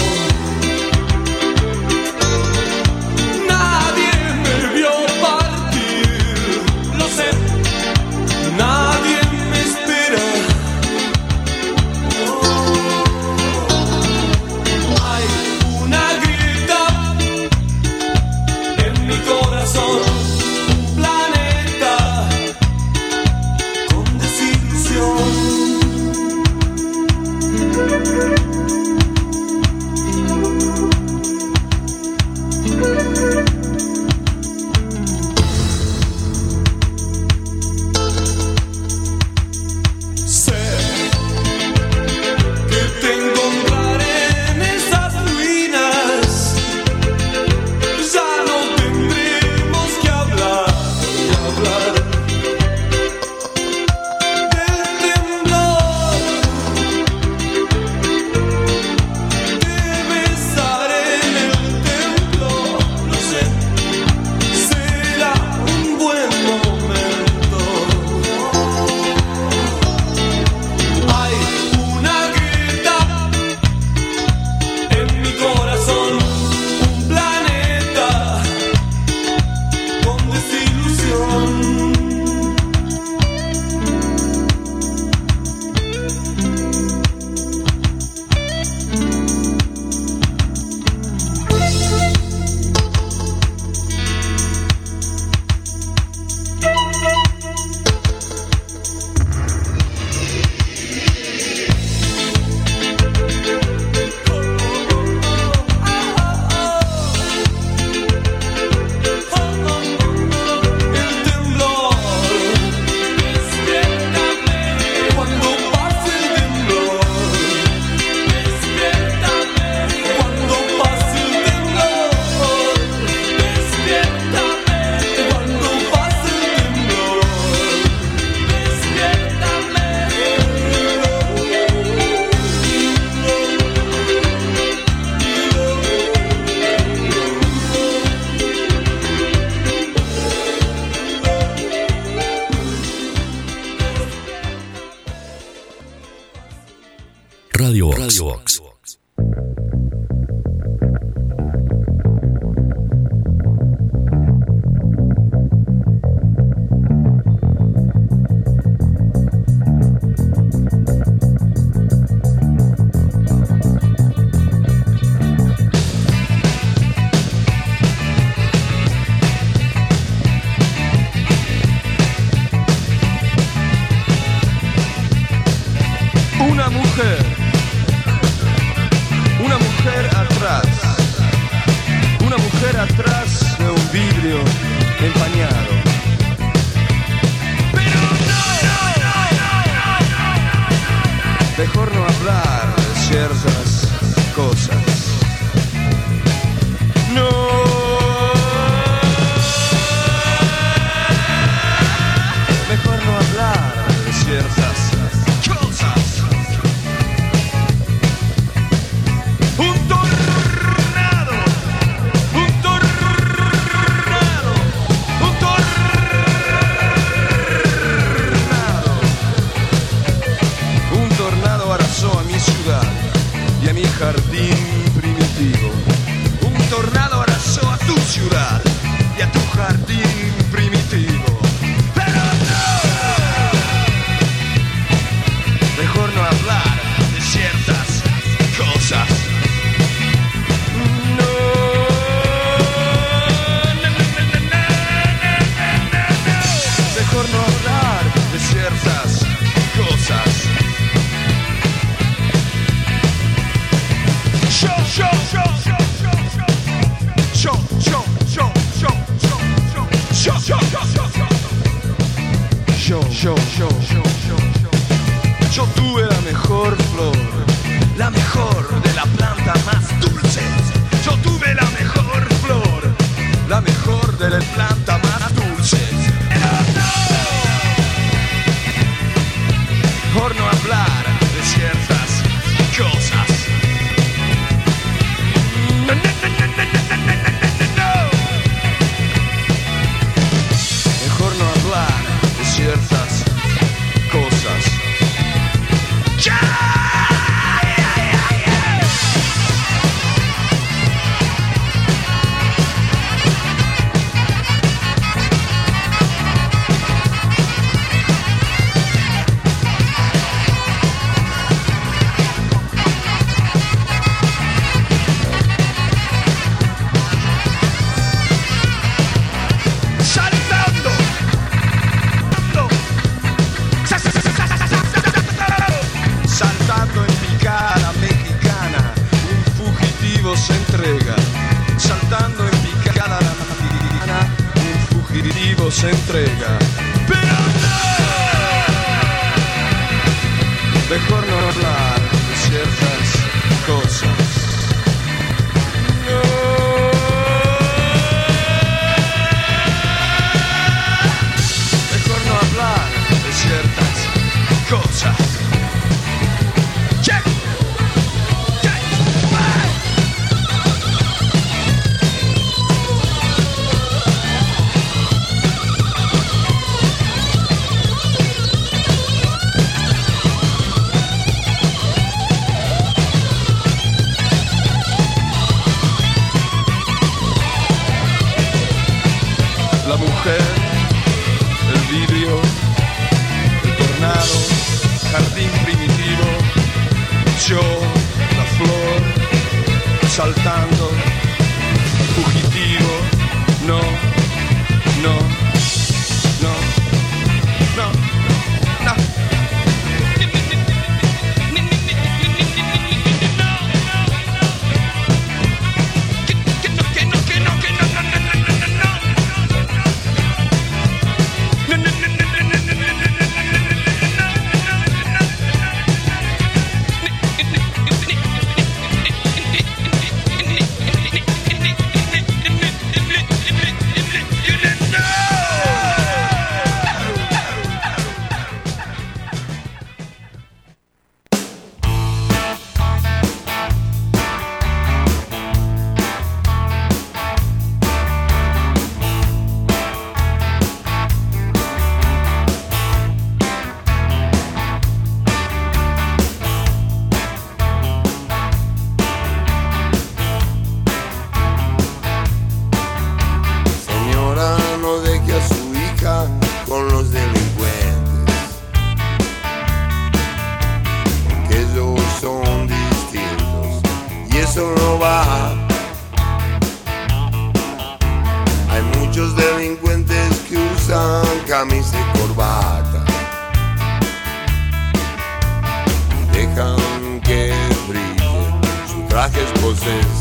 Nadie me vio partir, lo sé, nadie me espera. Corazón, un planeta con desilusión. Sé que te encontraré en esas ruinas. Ya no tendremos que hablar del temblor. Te besaré en el templo, no sé, será un buen momento. Hay una grieta en mi corazón, un planeta con desilusión. El temblor, despiértame cuando pase el temblor. Despiértame cuando pase el temblor. Despiértame cuando pase el temblor. Radio Box. Una mujer atrás de un vidrio empañado. Pero mejor no hablar de ciertas cosas. No. Mejor no hablar de ciertas cosas. Un tornado, un tornado, un tornado. Yo tuve la mejor flor, la mejor de la planta más dulce. Yo tuve la mejor flor, la mejor de la planta más dulce. Pero no, por no hablar de ciertas cosas. No. Mejor no hablar de ciertas cosas. Saltando en picada mexicana, un fugitivo se entrega. Saltando en picada mexicana, un fugitivo se entrega. Pero no, mejor no hablar de ciertas cosas. No. Mejor no hablar de ciertas cosas. La mujer, el vidrio, el tornado, jardín primitivo, yo, la flor, saltando, fugitivo, no. Camisa y corbata, dejan que brille su traje escocés.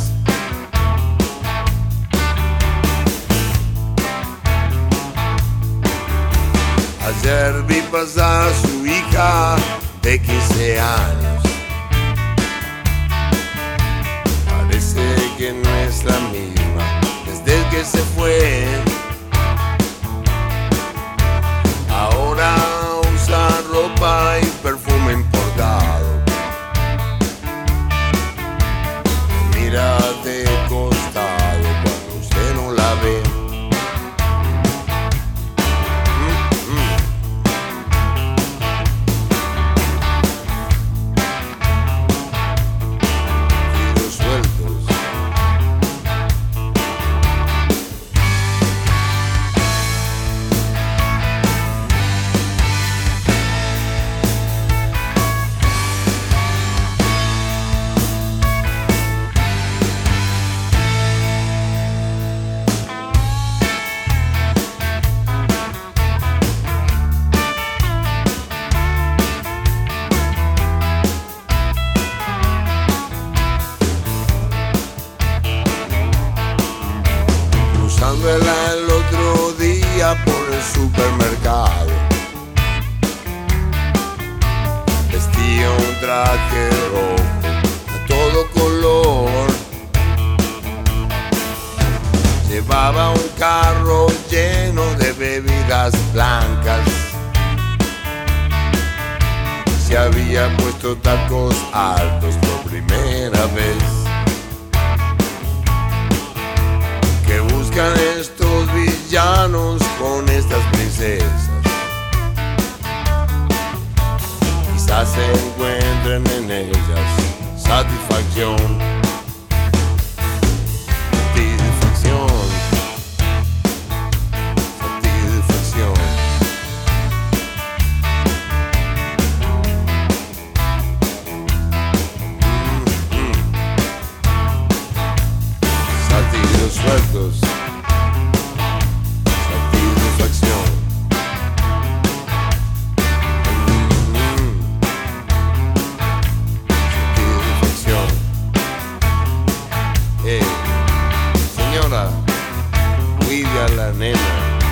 Ayer vi pasar a su hija de 15 años. Parece que no es la misma desde que se fue. Ahora usa ropa y perfume importado. Mira de costado cuando usted no la ve. Tiros sueltos. visto tacos altos por primera vez. ¿Qué buscan estos villanos con estas princesas? Quizás se encuentren en ellas satisfacción. Sueltos, satisfacción. Satisfacción. Señora, cuide a la nena.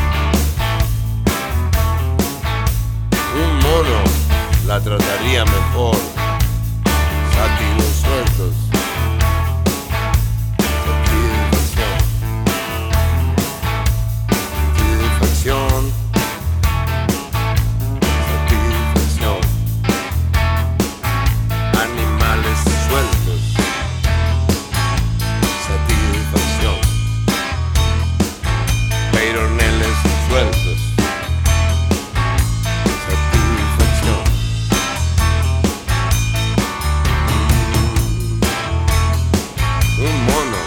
Un mono la trataría mejor. Satisfacción sueltos. Satisfacción. Animales sueltos. Satisfacción. Peironeles sueltos. Satisfacción. Un mono.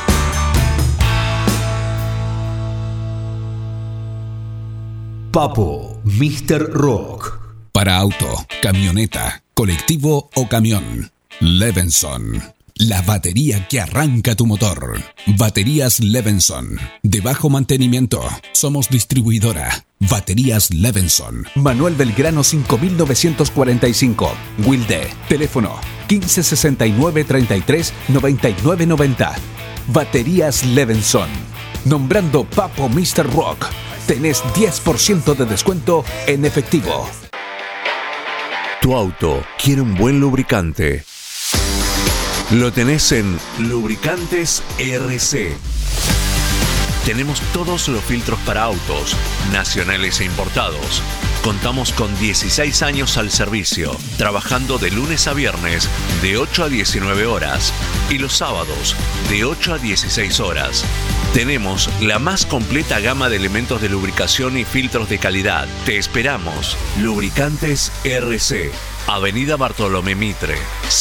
Papo, Mr. Rock. Para auto, camioneta, colectivo o camión. Levenson. La batería que arranca tu motor. Baterías Levenson. De bajo mantenimiento. Somos distribuidora. Baterías Levenson. Manuel Belgrano 5945. Wilde. Teléfono 1569 33 99 90. Baterías Levenson. Nombrando Papo Mr. Rock, tenés 10% de descuento en efectivo. Tu auto quiere un buen lubricante. Lo tenés en Lubricantes RC. Tenemos todos los filtros para autos, nacionales e importados. Contamos con 16 años al servicio, trabajando de lunes a viernes de 8 a 19 horas y los sábados de 8 a 16 horas. Tenemos la más completa gama de elementos de lubricación y filtros de calidad. Te esperamos. Lubricantes RC. Avenida Bartolomé Mitre,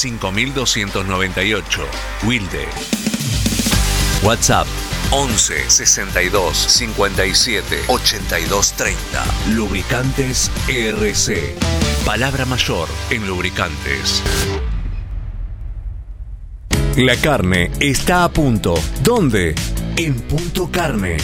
5298, Wilde. WhatsApp 11 62 57 82 30. Lubricantes RC. Palabra mayor en lubricantes. La carne está a punto. ¿Dónde? En Punto Carne.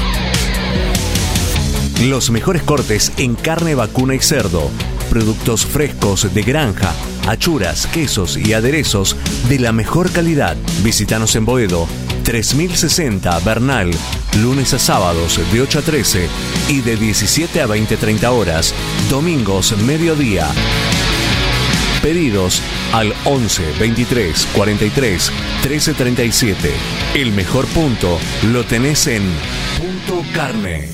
Los mejores cortes en carne vacuna y cerdo. Productos frescos de granja, achuras, quesos y aderezos de la mejor calidad. Visítanos en Boedo, 3060 Bernal, lunes a sábados de 8 a 13 y de 17 a 20:30 horas, domingos mediodía. Pedidos al 11 23 43 13 37. El mejor punto lo tenés en Punto Carne.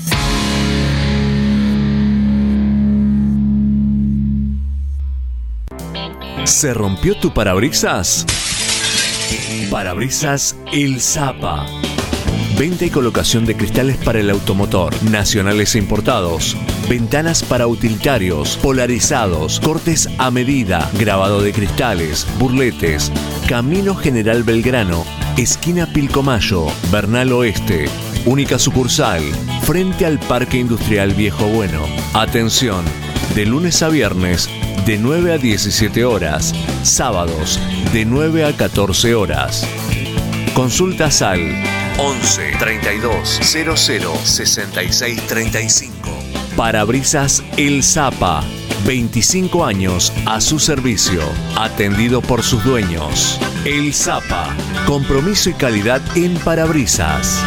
¿Se rompió tu parabrisas? Parabrisas El Zapa. Venta y colocación de cristales para el automotor, nacionales e importados. Ventanas para utilitarios, polarizados, cortes a medida, grabado de cristales, burletes. Camino General Belgrano, esquina Pilcomayo, Bernal Oeste. Única sucursal, frente al Parque Industrial Viejo Bueno. Atención, de lunes a viernes, de 9 a 17 horas, sábados, de 9 a 14 horas. Consultas al 11 32 00 66 35. Parabrisas El Zapa, 25 años a su servicio, atendido por sus dueños. El Zapa, compromiso y calidad en parabrisas.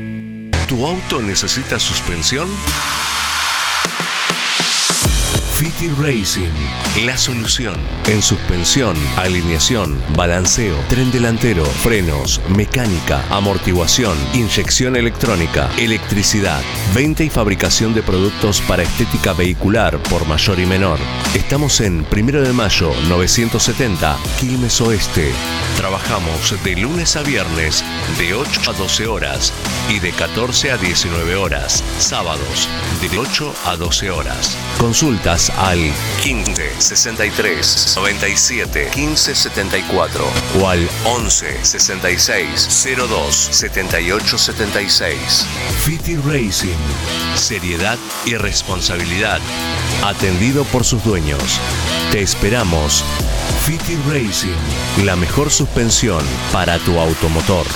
¿Tu auto necesita suspensión? Fit Fiti Racing, la solución en suspensión, alineación, balanceo, tren delantero, frenos, mecánica, amortiguación, inyección electrónica, electricidad, venta y fabricación de productos para estética vehicular por mayor y menor. Estamos en 1 de Mayo 970, Quilmes Oeste. Trabajamos de lunes a viernes de 8 a 12 horas y de 14 a 19 horas, sábados de 8 a 12 horas. Consultas al 15 63 97 15 74 o al 11 66 02 78 76. Fiti Racing, seriedad y responsabilidad, atendido por sus dueños. Te esperamos. Fiti Racing, la mejor suspensión para tu automotor.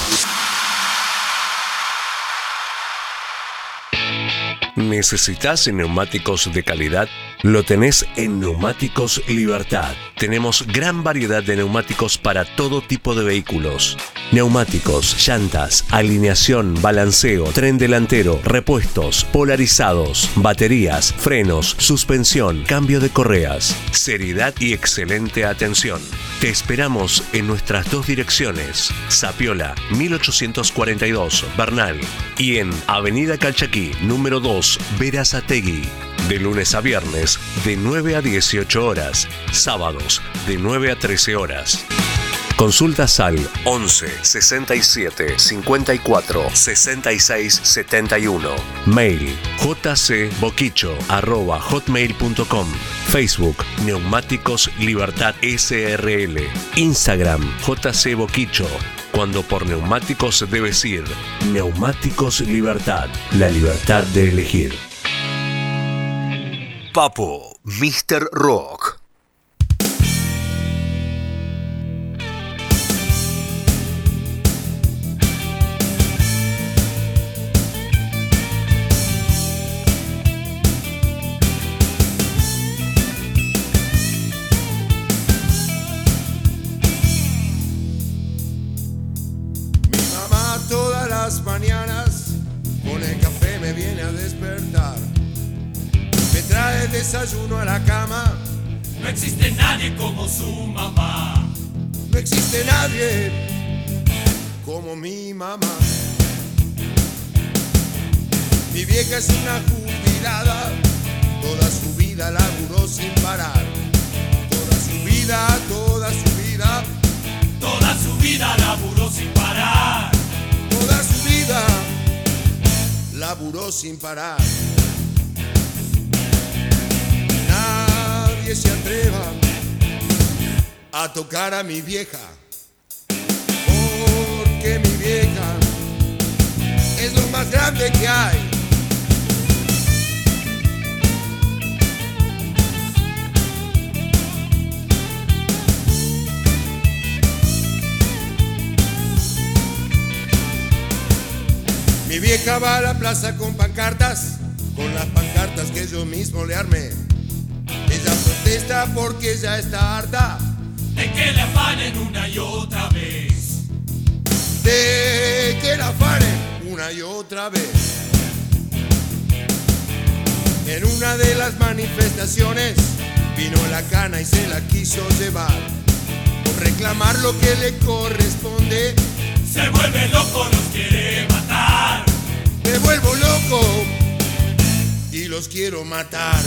¿Necesitas neumáticos de calidad? Lo tenés en Neumáticos Libertad. Tenemos gran variedad de neumáticos para todo tipo de vehículos. Neumáticos, llantas, alineación, balanceo, tren delantero, repuestos, polarizados, baterías, frenos, suspensión, cambio de correas. Seriedad y excelente atención. Te esperamos en nuestras dos direcciones. Sapiola, 1842, Bernal. Y en Avenida Calchaquí, número 2, Berazategui. De lunes a viernes, de 9 a 18 horas. Sábados, de 9 a 13 horas. Consultas al 11 67 54 66 71. Mail jcboquicho@hotmail.com. Facebook Neumáticos Libertad SRL. Instagram JC Boquicho. Cuando por neumáticos debes ir, Neumáticos Libertad, la libertad de elegir. Papo, Mr. Rock. Todas las mañanas con el café me viene a despertar. Me trae desayuno a la cama. No existe nadie como su mamá. No existe nadie como mi mamá. Mi vieja es una jubilada. Toda su vida laburó sin parar. Toda su vida, toda su vida. Toda su vida laburó sin parar. Toda su vida laburó sin parar. Nadie se atreva a tocar a mi vieja, porque mi vieja es lo más grande que hay. Mi vieja va a la plaza con pancartas, con las pancartas que yo mismo le armé. Ella protesta porque ya está harta de que le afanen una y otra vez. De que la afanen una y otra vez. En una de las manifestaciones vino la cana y se la quiso llevar. Por reclamar lo que le corresponde, se vuelve loco, los quiere matar. Me vuelvo loco y los quiero matar.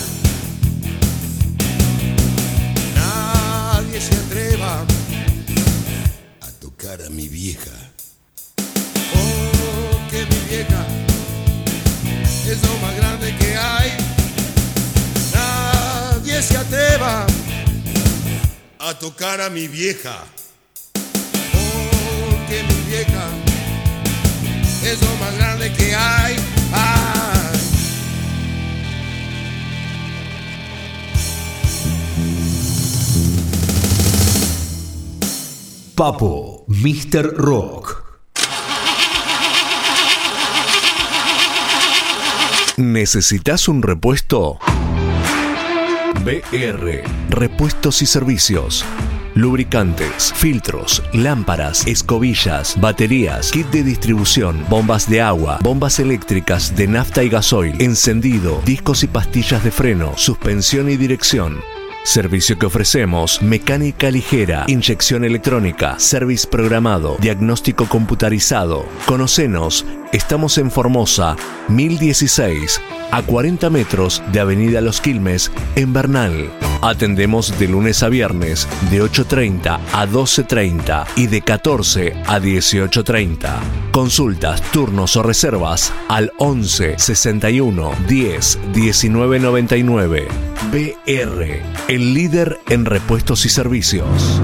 Nadie se atreva a tocar a mi vieja. Oh, que mi vieja es lo más grande que hay. Nadie se atreva a tocar a mi vieja. Que mi vieja es lo más grande que hay. Ay. Papo, Mr. Rock. ¿Necesitas un repuesto? BR, Repuestos y Servicios. lubricantes, filtros, lámparas, escobillas, baterías, kit de distribución, bombas de agua, bombas eléctricas de nafta y gasoil, encendido, discos y pastillas de freno, suspensión y dirección. Servicio que ofrecemos: mecánica ligera, inyección electrónica, service programado, diagnóstico computarizado. Conocenos, estamos en Formosa, 1016, a 40 metros de Avenida Los Quilmes, en Bernal. Atendemos de lunes a viernes, de 8:30 a 12:30 y de 14 a 18:30. Consultas, turnos o reservas al 11 61 10 19 99. BR, el líder en repuestos y servicios.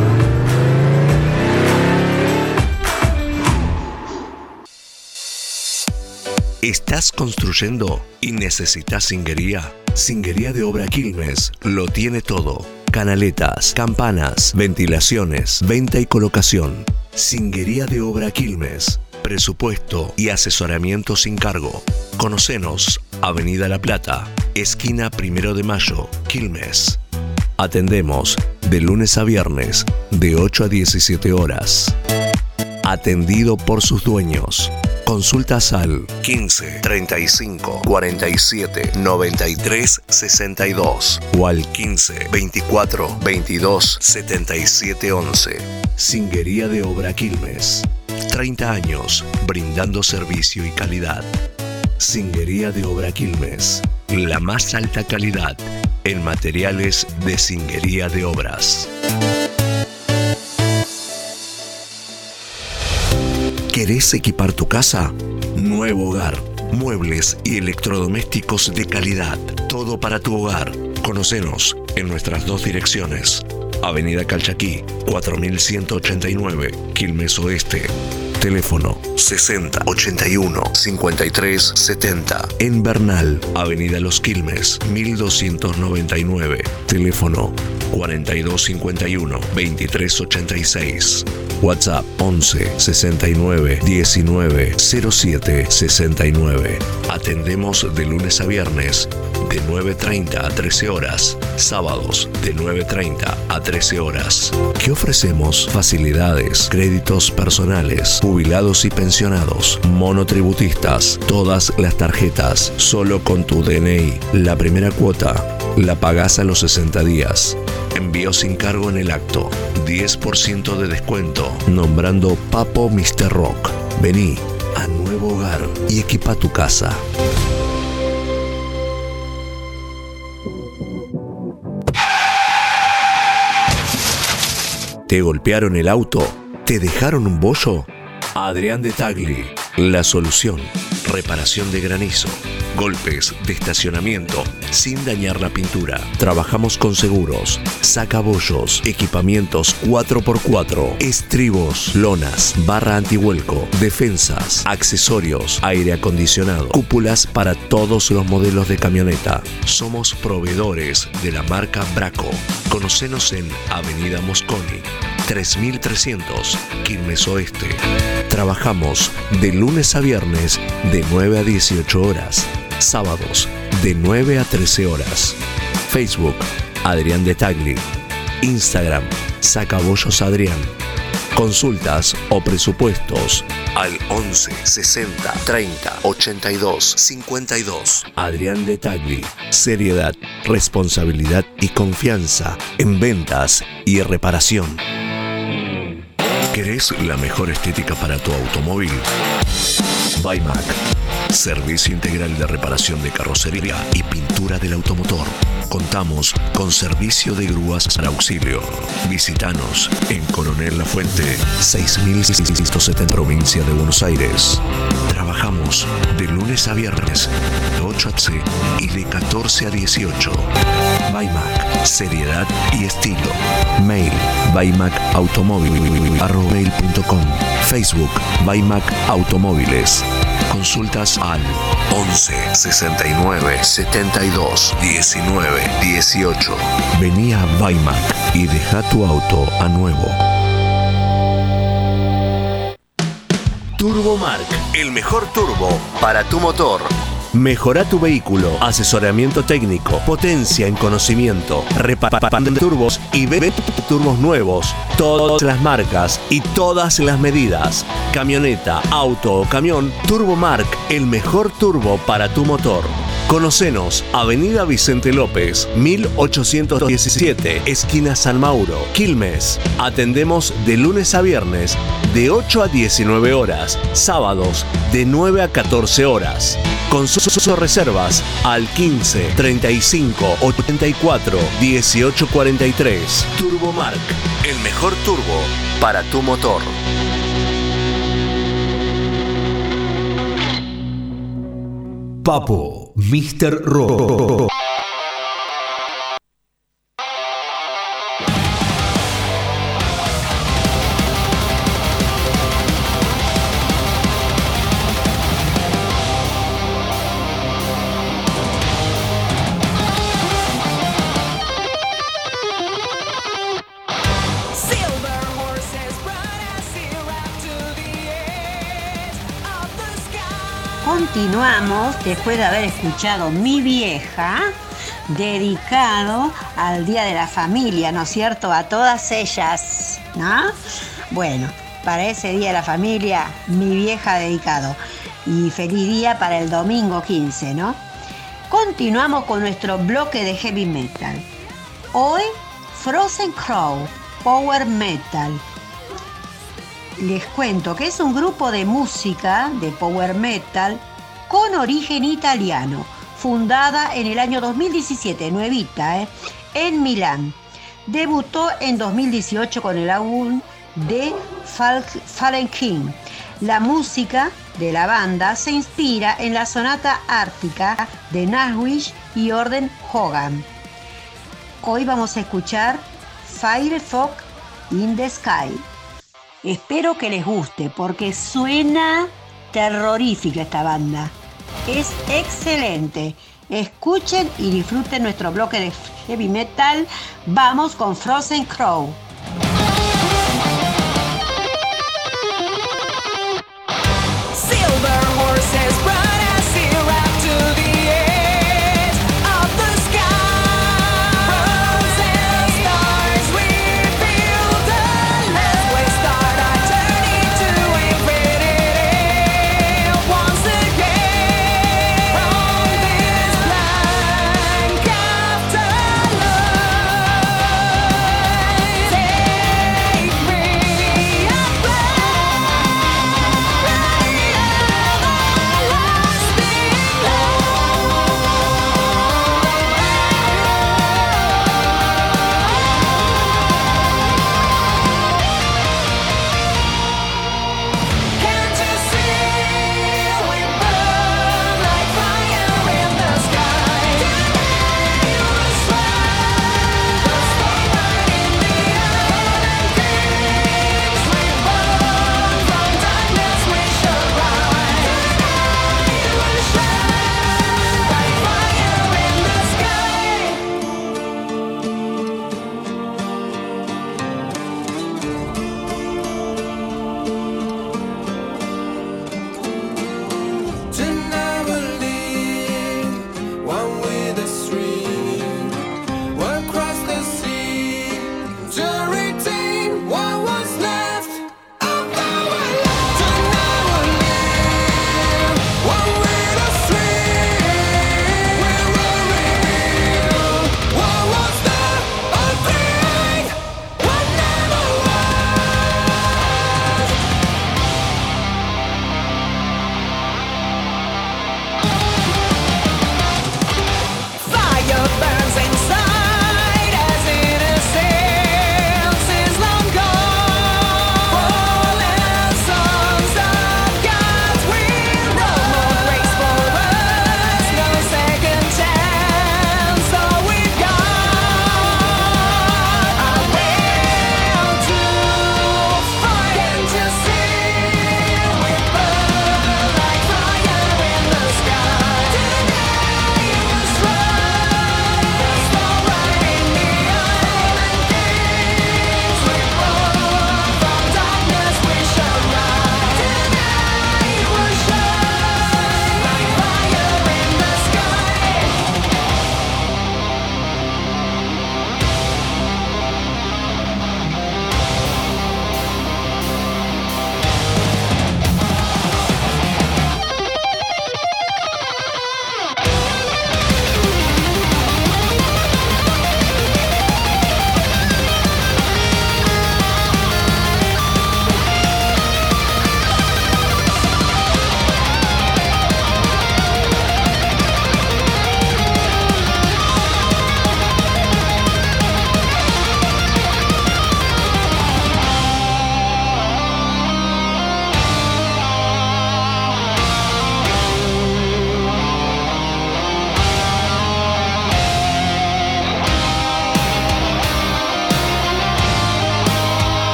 ¿Estás construyendo y necesitas singuería? Singuería de Obra Quilmes lo tiene todo. Canaletas, campanas, ventilaciones, venta y colocación. Singuería de Obra Quilmes. Presupuesto y asesoramiento sin cargo. Conocenos, Avenida La Plata, esquina 1 de Mayo, Quilmes. Atendemos de lunes a viernes, de 8 a 17 horas. Atendido por sus dueños. Consultas al 15 35 47 93 62 o al 15 24 22 77 11. Singuería de Obra Quilmes. 30 años brindando servicio y calidad. Singuería de Obra Quilmes. La más alta calidad en materiales de singuería de obras. ¿Querés equipar tu casa? Nuevo Hogar. Muebles y electrodomésticos de calidad. Todo para tu hogar. Conocenos en nuestras dos direcciones. Avenida Calchaquí, 4189, Quilmes Oeste. Teléfono 60 81 53 70. En Bernal, Avenida Los Quilmes, 1299. Teléfono 4251 2386. WhatsApp 11 69 19 07 69. Atendemos de lunes a viernes de 9:30 a 13 horas. Sábados de 9:30 a 13 horas. ¿Qué ofrecemos? Facilidades, créditos personales, jubilados y pensionados, monotributistas, todas las tarjetas, solo con tu DNI. La primera cuota la pagás a los 60 días. Envío sin cargo en el acto. 10% de descuento. Nombrando Papo Mr. Rock. Vení a Nuevo Hogar y equipa tu casa. ¿Te golpearon el auto? ¿Te dejaron un bollo? Adrián de Tagli, la solución. Reparación de granizo, golpes de estacionamiento sin dañar la pintura. Trabajamos con seguros, sacabollos, equipamientos 4x4, estribos, lonas, barra antivuelco, defensas, accesorios, aire acondicionado, cúpulas para todos los modelos de camioneta. Somos proveedores de la marca Braco. Conocenos en Avenida Mosconi, 3300, Quilmes Oeste. Trabajamos de lunes a viernes de 9 a 18 horas. Sábados de 9 a 13 horas. Facebook, Adrián de Tagli. Instagram, Sacabollos Adrián. Consultas o presupuestos al 11 60 30 82 52. Adrián de Tagli. Seriedad, responsabilidad y confianza en ventas y reparación. ¿Querés la mejor estética para tu automóvil? Baimac. Servicio integral de reparación de carrocería y pintura del automotor. Contamos con servicio de grúas para auxilio. Visítanos en Coronel Lafuente, 6670, provincia de Buenos Aires. Trabajamos de lunes a viernes, de 8 a 12 y de 14 a 18. Baimac, seriedad y estilo. Mail, baimacautomóvil@mail.com. Facebook, Baimac Automóviles. Consultas al 11 69 72 19 18. Vení a Baimac y deja tu auto a nuevo. Turbomark, el mejor turbo para tu motor. Mejora tu vehículo, asesoramiento técnico, potencia en conocimiento, reparación de turbos y venta de turbos nuevos, todas las marcas y todas las medidas. Camioneta, auto o camión, Turbomark, el mejor turbo para tu motor. Conocenos, Avenida Vicente López, 1817, esquina San Mauro, Quilmes. Atendemos de lunes a viernes, de 8 a 19 horas, sábados de 9 a 14 horas. Con sus reservas al 15 35 84 18 43. Turbomark, el mejor turbo para tu motor. Papo, Mr. Rock. Continuamos después de haber escuchado Mi Vieja, dedicado al Día de la Familia, ¿no es cierto? A todas ellas, ¿no? Bueno, para ese Día de la Familia, Mi Vieja dedicado. Y feliz día para el domingo 15, ¿no? Continuamos con nuestro bloque de heavy metal. Hoy, Frozen Crow, Power Metal. Les cuento que es un grupo de música de power metal con origen italiano, fundada en el año 2017, nuevita, en Milán. Debutó en 2018 con el álbum de Fallen King. La música de la banda se inspira en la sonata ártica de Nightwish y Orden Hogan. Hoy vamos a escuchar Firefox in the Sky. Espero que les guste porque suena terrorífica esta banda. Es excelente. Escuchen y disfruten nuestro bloque de heavy metal. Vamos con Frozen Crow. Silver horses run as sea wrapped to the edge of the sky. Frozen stars reveal the land. We start our journey to infinity once again. From this blank afterlife,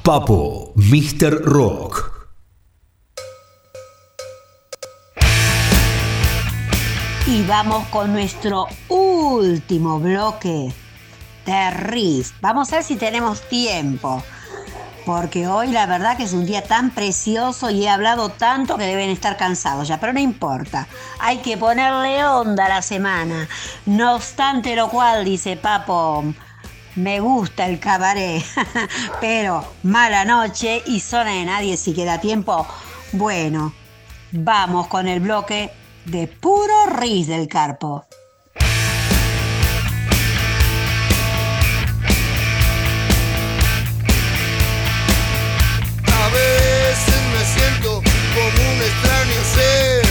Papo, Mr. Rock. Y vamos con nuestro último bloque de RIS. Vamos a ver si tenemos tiempo, porque hoy la verdad que es un día tan precioso y he hablado tanto que deben estar cansados ya, pero no importa, hay que ponerle onda a la semana. No obstante lo cual, dice Papo, me gusta el cabaret, pero mala noche y zona de nadie si queda tiempo. Bueno, vamos con el bloque de puro RIS del Carpo. A veces me siento como un extraño ser.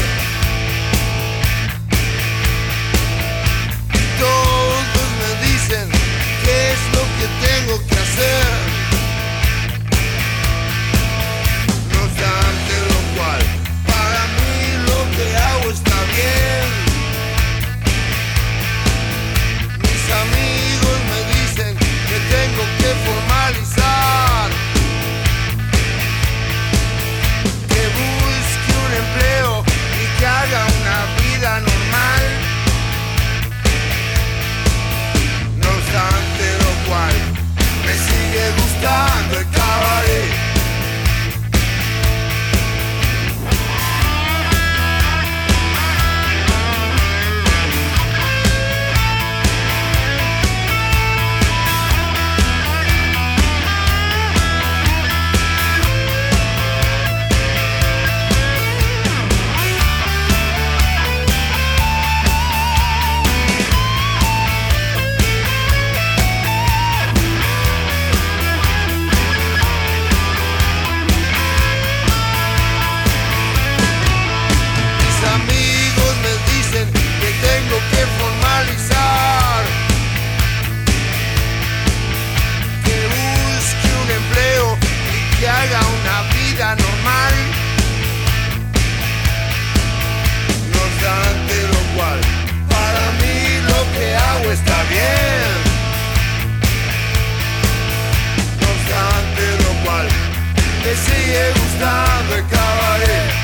Todos me dicen qué es lo que tengo que hacer. No obstante lo cual, para mí lo que hago está bien. Mis amigos me dicen que tengo que formalizar, que busque un empleo y que haga una vida normal. No obstante lo cual, me sigue gustando el cabaret. Que formalizar, que busque un empleo y que haga una vida normal. No obstante lo cual, para mí lo que hago está bien. No obstante lo cual, me sigue gustando el cabaret.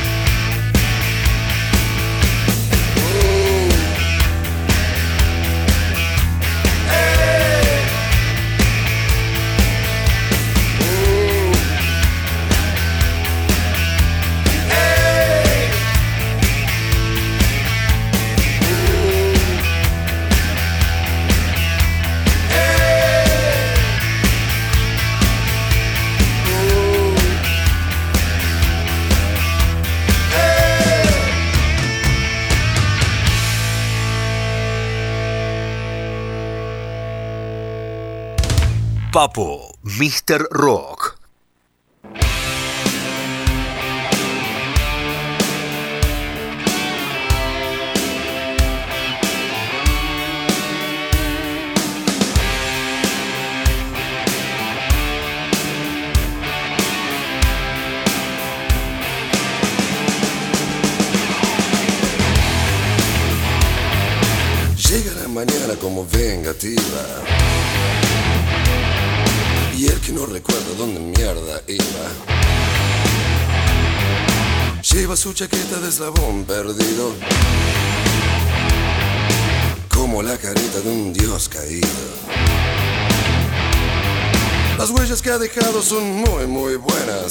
Papo, Mr. Rock. Llega la mañana como vengativa, y el que no recuerda dónde mierda iba, lleva su chaqueta de eslabón perdido, como la carita de un dios caído. Las huellas que ha dejado son muy muy buenas.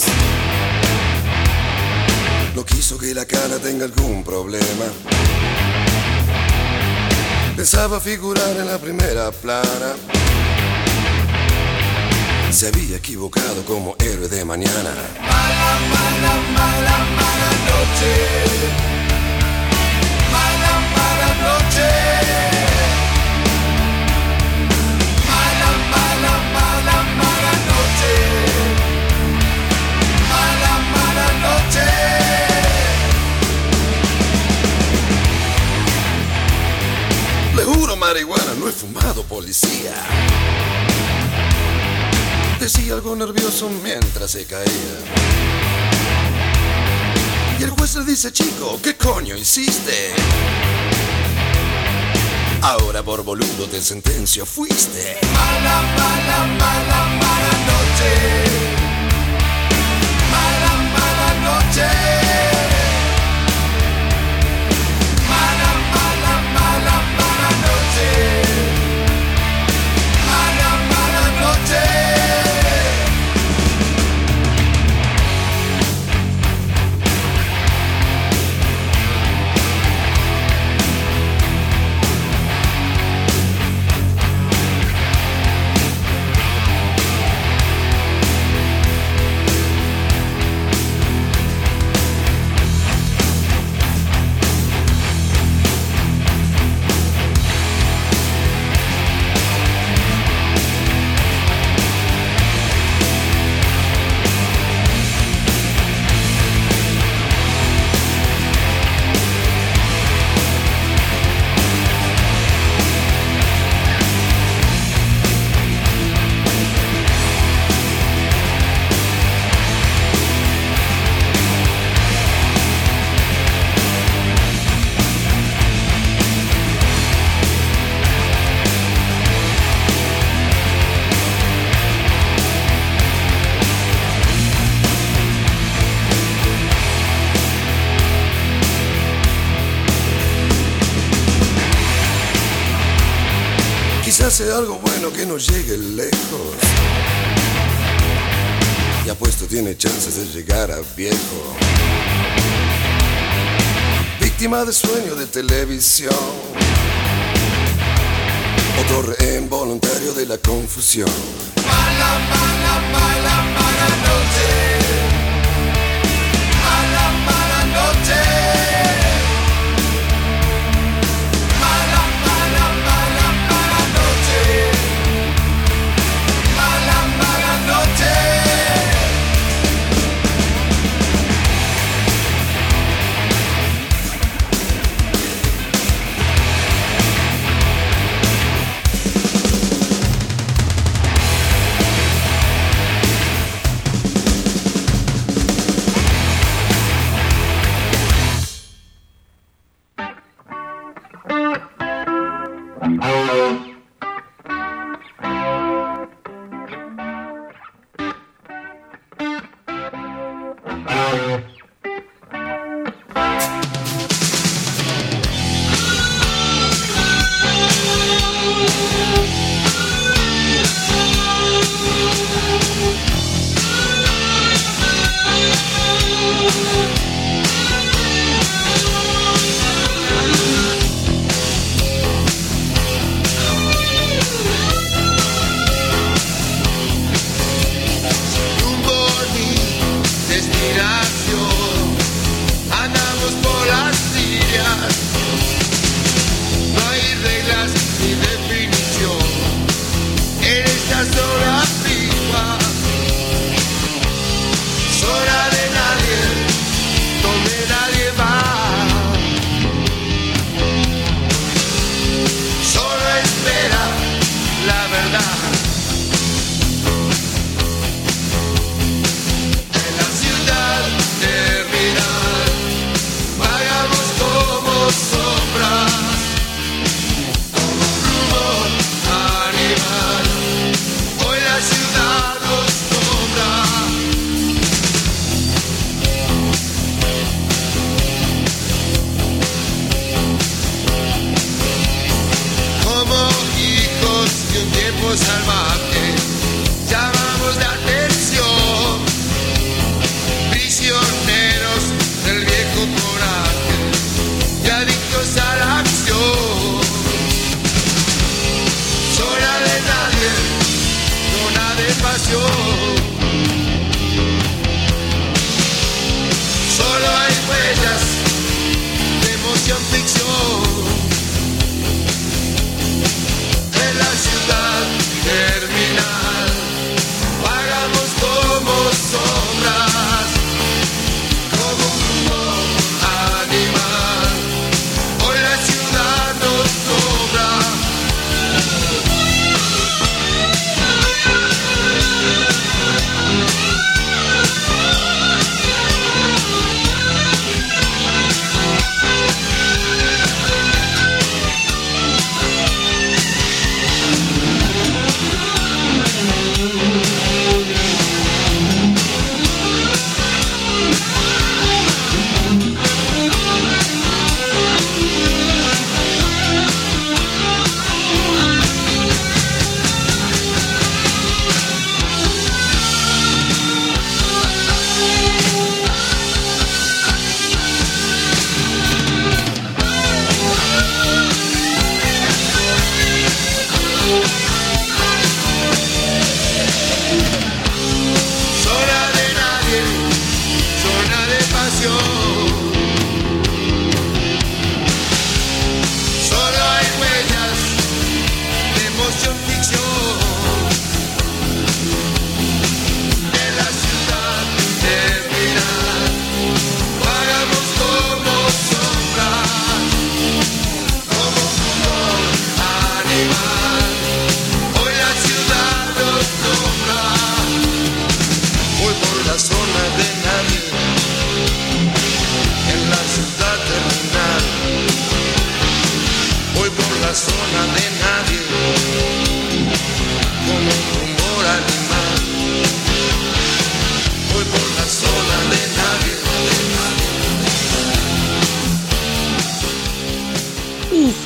No quiso que la cara tenga algún problema. Pensaba figurar en la primera plana. Se había equivocado como héroe de mañana. Mala, mala, mala, mala noche. Mala, mala noche. Mala, mala, mala, mala noche. Mala, mala noche. Le juro, marihuana, no he fumado, policía. Decía algo nervioso mientras se caía. Y el juez le dice: chico, ¿qué coño hiciste? Ahora por boludo te sentencio fuiste. Mala, mala, mala, mala noche. hace algo bueno que no llegue lejos. Y apuesto tiene chances de llegar a viejo. Víctima de sueño de televisión, otro rehén voluntario de la confusión. Mala, mala, mala, mala noche. Mala, mala noche. Mala, mala, mala, mala noche. Mala, mala noche.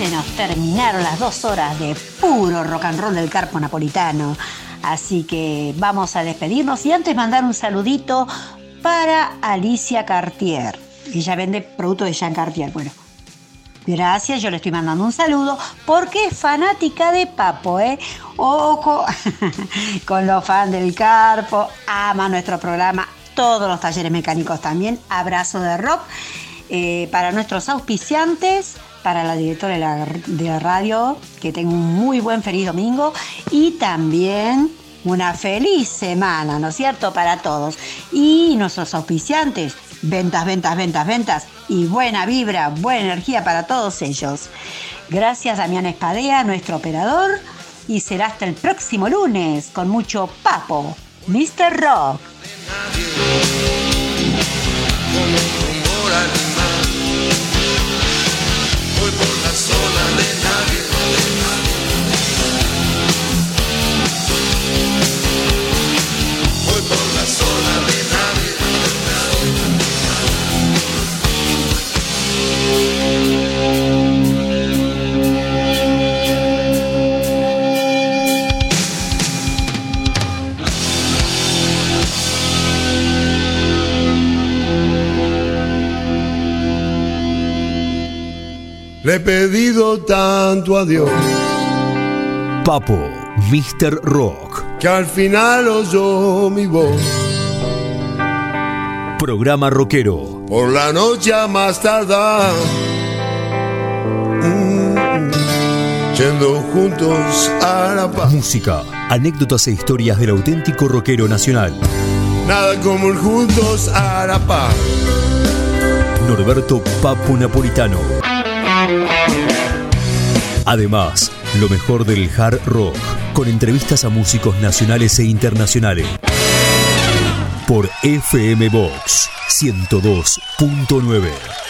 se nos terminaron las 2 horas de puro rock and roll del Carpo Napolitano. Así que vamos a despedirnos y antes mandar un saludito para Alicia Cartier. Ella vende productos de Jean Cartier. Bueno, gracias, yo le estoy mandando un saludo porque es fanática de Papo, ¿eh? Ojo con los fans del Carpo, ama nuestro programa, todos los talleres mecánicos también. Abrazo de rock para nuestros auspiciantes, para la directora de la radio, que tenga un muy buen feliz domingo y también una feliz semana, ¿no es cierto?, para todos. Y nuestros auspiciantes, ventas, ventas, ventas, ventas y buena vibra, buena energía para todos ellos. Gracias, Damián Espadea, nuestro operador, y será hasta el próximo lunes con mucho Papo, Mr. Rock. Voy por la zona de nadie, voy por la zona de nadie. Le he pedido tanto a Dios, Papo, Mr. Rock, que al final oyó mi voz. programa rockero. Por la noche a más tardar, yendo juntos a la paz. Música, anécdotas e historias del auténtico rockero nacional. Nada como ir juntos a la paz. Norberto Papo Napolitano. Además, lo mejor del hard rock, con entrevistas a músicos nacionales e internacionales. Por FM Box 102.9.